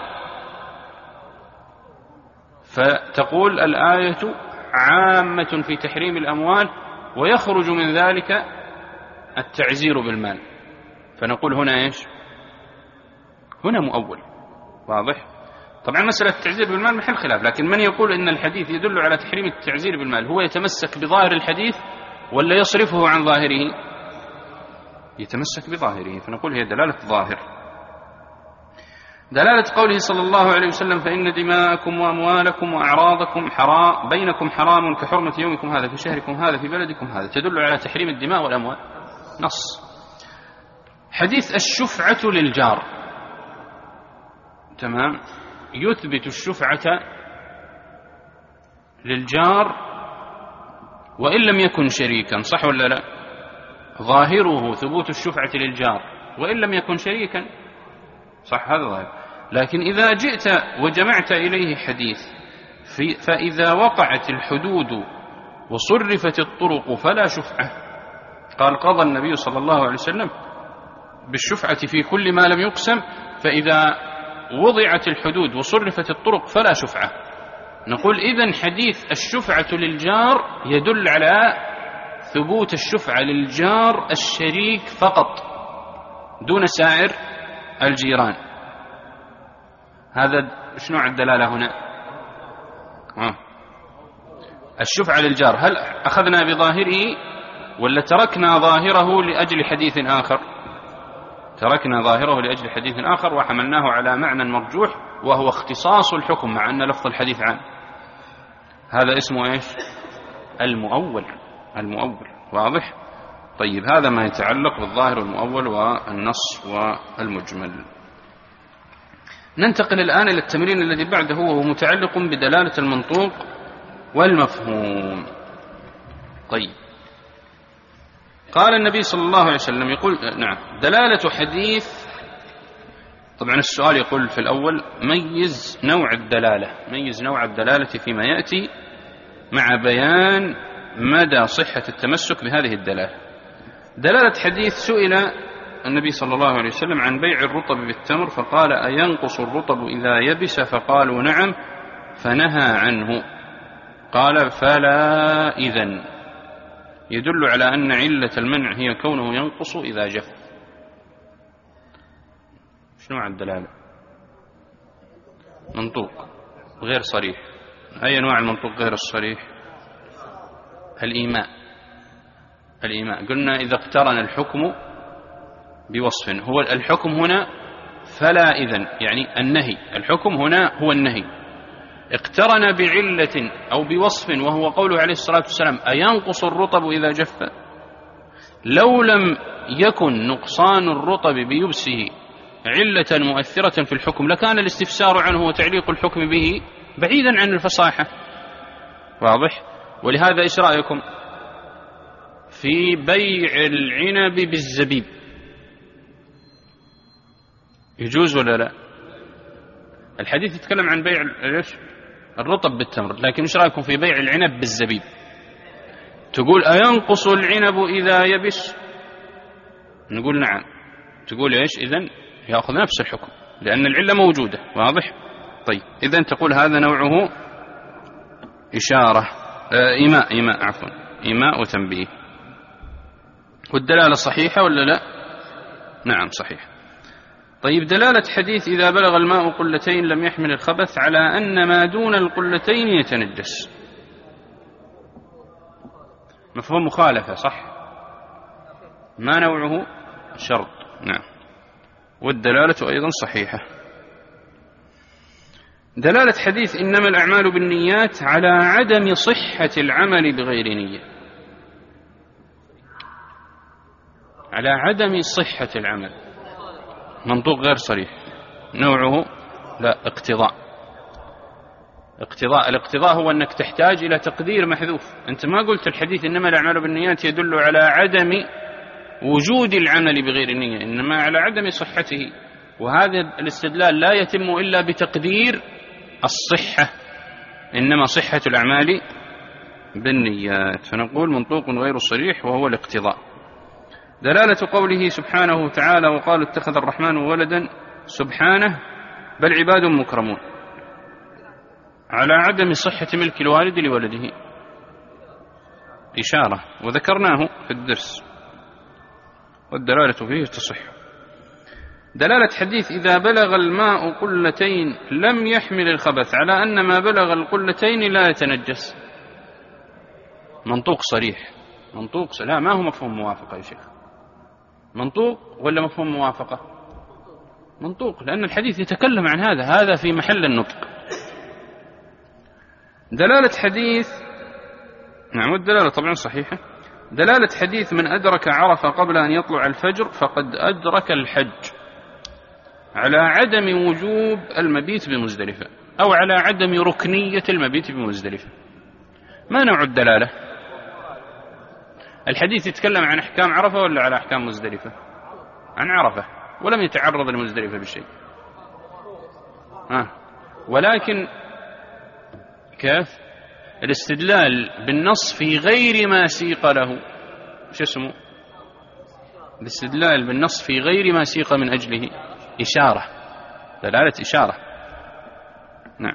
فتقول الآية عامة في تحريم الأموال ويخرج من ذلك التعزير بالمال، فنقول هنا إيش؟ هنا مؤول. واضح؟ طبعا مسألة التعزير بالمال محل خلاف، لكن من يقول إن الحديث يدل على تحريم التعزير بالمال هو يتمسك بظاهر الحديث ولا يصرفه عن ظاهره؟ يتمسك بظاهره، فنقول هي دلالة ظاهر. دلالة قوله صلى الله عليه وسلم فإن دماءكم وأموالكم وأعراضكم حرام بينكم حرام كحرمة يومكم هذا في شهركم هذا في بلدكم هذا تدل على تحريم الدماء والأموال نص. حديث الشفعة للجار تمام، يثبت الشفعة للجار وإن لم يكن شريكا، صح ولا لا؟ ظاهره ثبوت الشفعة للجار وإن لم يكن شريكا، صح، هذا ظاهر. لكن إذا جئت وجمعت إليه حديث في فإذا وقعت الحدود وصرفت الطرق فلا شفعة، قال قضى النبي صلى الله عليه وسلم بالشفعة في كل ما لم يقسم، فإذا وضعت الحدود وصرفت الطرق فلا شفعة. نقول إذن حديث الشفعة للجار يدل على ثبوت الشفعة للجار الشريك فقط دون سائر الجيران. هذا شنو الدلالة هنا؟ آه. الشفعة للجار هل أخذنا بظاهره ولا تركنا ظاهره لأجل حديث آخر؟ تركنا ظاهره لأجل حديث آخر وحملناه على معنى مرجوح وهو اختصاص الحكم مع أن لفظ الحديث عام. هذا اسمه إيش؟ المؤول. المؤول. واضح؟ طيب، هذا ما يتعلق بالظاهر والمؤول والنص والمجمل. ننتقل الآن إلى التمرين الذي بعده وهو متعلق بدلالة المنطوق والمفهوم. طيب، قال النبي صلى الله عليه وسلم يقول نعم دلالة حديث. طبعا السؤال يقول في الأول ميز نوع الدلالة، ميز نوع الدلالة فيما يأتي مع بيان مدى صحة التمسك بهذه الدلالة. دلالة حديث سئل النبي صلى الله عليه وسلم عن بيع الرطب بالتمر فقال أينقص الرطب إذا يبس؟ فقالوا نعم، فنهى عنه. قال فلا إذن، يدل على أن علة المنع هي كونه ينقص إذا جف. شنو عن الدلالة؟ منطوق غير صريح. أي أنواع المنطوق غير الصريح؟ الإيماء. الإيماء قلنا إذا اقترن الحكم بوصف، هو الحكم هنا فلا إذن يعني النهي، الحكم هنا هو النهي، اقترن بعلة أو بوصف وهو قوله عليه الصلاة والسلام أينقص الرطب إذا جف. لو لم يكن نقصان الرطب بيبسه علة مؤثرة في الحكم لكان الاستفسار عنه وتعليق الحكم به بعيدا عن الفصاحة. واضح؟ ولهذا إيش رأيكم في بيع العنب بالزبيب؟ يجوز ولا لا؟ الحديث يتكلم عن بيع الرطب بالتمر، لكن ايش رأيكم في بيع العنب بالزبيب؟ تقول أينقص العنب إذا يبس؟ نقول نعم. تقول إيش؟ إذن يأخذ نفس الحكم لأن العلة موجودة. واضح؟ طيب إذن تقول هذا نوعه إشارة آه إيماء إيماء عفوا إيماء وتنبيه. والدلالة صحيحة ولا لا؟ نعم صحيح. طيب دلالة حديث إذا بلغ الماء قلتين لم يحمل الخبث على أن ما دون القلتين يتنجس. مفهوم مخالفة صح؟ ما نوعه؟ شرط. نعم. والدلالة أيضا صحيحة. دلالة حديث إنما الأعمال بالنيات على عدم صحة العمل بغير نية، على عدم صحة العمل، منطوق غير صريح. نوعه لا اقتضاء. اقتضاء الاقتضاء هو أنك تحتاج إلى تقدير محذوف. أنت ما قلت الحديث إنما الأعمال بالنيات يدل على عدم وجود العمل بغير النية، إنما على عدم صحته، وهذا الاستدلال لا يتم إلا بتقدير الصحة، إنما صحة الأعمال بالنيات، فنقول منطوق غير صريح وهو الاقتضاء. دلالة قوله سبحانه وتعالى وقالوا اتخذ الرحمن ولدا سبحانه بل عباد مكرمون، على عدم صحة ملك الوالد لولده، إشارة وذكرناه في الدرس والدلالة فيه تصح. دلالة حديث إذا بلغ الماء قلتين لم يحمل الخبث على أن ما بلغ القلتين لا يتنجس، منطوق صريح. منطوق صريح. لا ما هو مفهوم موافقة يا شيخ، منطوق ولا مفهوم موافقة؟ منطوق، لأن الحديث يتكلم عن هذا، هذا في محل النطق. دلالة حديث نعم والدلالة طبعا صحيحة. دلالة حديث من أدرك عرفة قبل أن يطلع الفجر فقد أدرك الحج، على عدم وجوب المبيت بمزدلفة أو على عدم ركنية المبيت بمزدلفة. ما نوع الدلالة؟ الحديث يتكلم عن أحكام عرفة ولا على أحكام مزدلفة؟ عن عرفة، ولم يتعرض لمزدلفة بشيء. آه. ولكن كيف الاستدلال بالنص في غير ما سيق له؟ شو اسمه؟ الاستدلال بالنص في غير ما سيق من أجله إشارة، دلالة إشارة. نعم.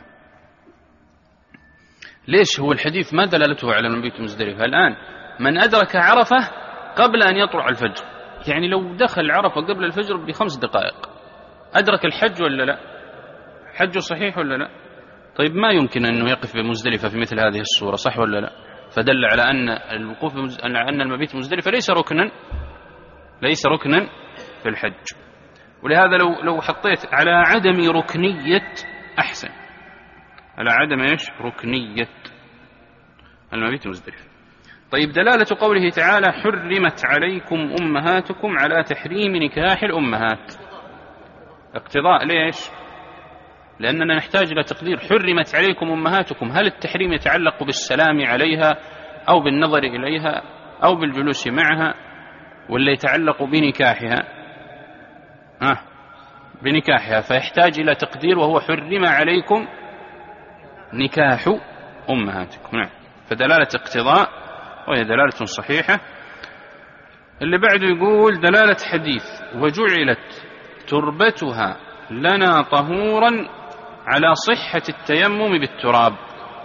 ليش هو الحديث ما دلالته على المبيت مزدلفة؟ الآن من أدرك عرفة قبل أن يطلع الفجر، يعني لو دخل عرفة قبل الفجر بخمس دقائق أدرك الحج ولا لا؟ حجه صحيح ولا لا؟ طيب ما يمكن أنه يقف بمزدلفة في مثل هذه الصورة، صح ولا لا؟ فدل على أن الوقوف بمز... أن المبيت مزدلفة ليس ركنا، ليس ركنا في الحج. ولهذا لو لو حطيت على عدم ركنية أحسن، على عدم إيش؟ ركنية المبيت مزدلفة. طيب دلالة قوله تعالى حرمت عليكم أمهاتكم على تحريم نكاح الأمهات، اقتضاء. ليش؟ لأننا نحتاج إلى تقدير. حرمت عليكم أمهاتكم، هل التحريم يتعلق بالسلام عليها أو بالنظر إليها أو بالجلوس معها، ولا يتعلق بنكاحها؟ ها بنكاحها، فيحتاج إلى تقدير، وهو حرم عليكم نكاح أمهاتكم. نعم. فدلالة اقتضاء وهي دلالة صحيحة. اللي بعده يقول دلالة حديث وجعلت تربتها لنا طهورا على صحة التيمم بالتراب.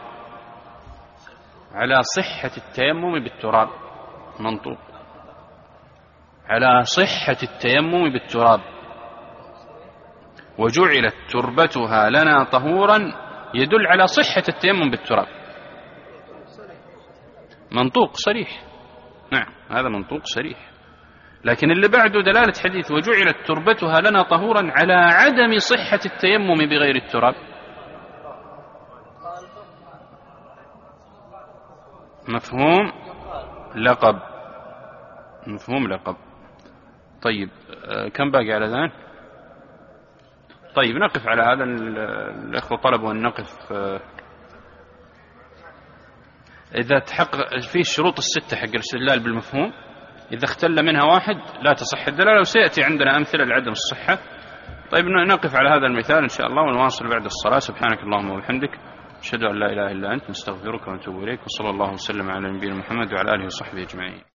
على صحة التيمم بالتراب منطوق، على صحة التيمم بالتراب. وجعلت تربتها لنا طهورا يدل على صحة التيمم بالتراب، منطوق صريح. نعم هذا منطوق صريح. لكن اللي بعده دلالة حديث وجعلت تربتها لنا طهورا على عدم صحة التيمم بغير التراب، مفهوم لقب، مفهوم لقب. طيب كم باقي على ذان؟ طيب نقف على هذا. الأخوة طلبوا أن نقف إذا تحقق في الشروط الستة حق الاستدلال بالمفهوم، إذا اختل منها واحد لا تصح الدلالة، وسيأتي عندنا أمثلة لعدم الصحة. طيب نقف على هذا المثال إن شاء الله ونواصل بعد الصلاة. سبحانك اللهم وبحمدك، أشهد أن لا إله إلا أنت، نستغفرك ونتوب إليك، وصلى الله وسلم على نبينا محمد وعلى آله وصحبه أجمعين.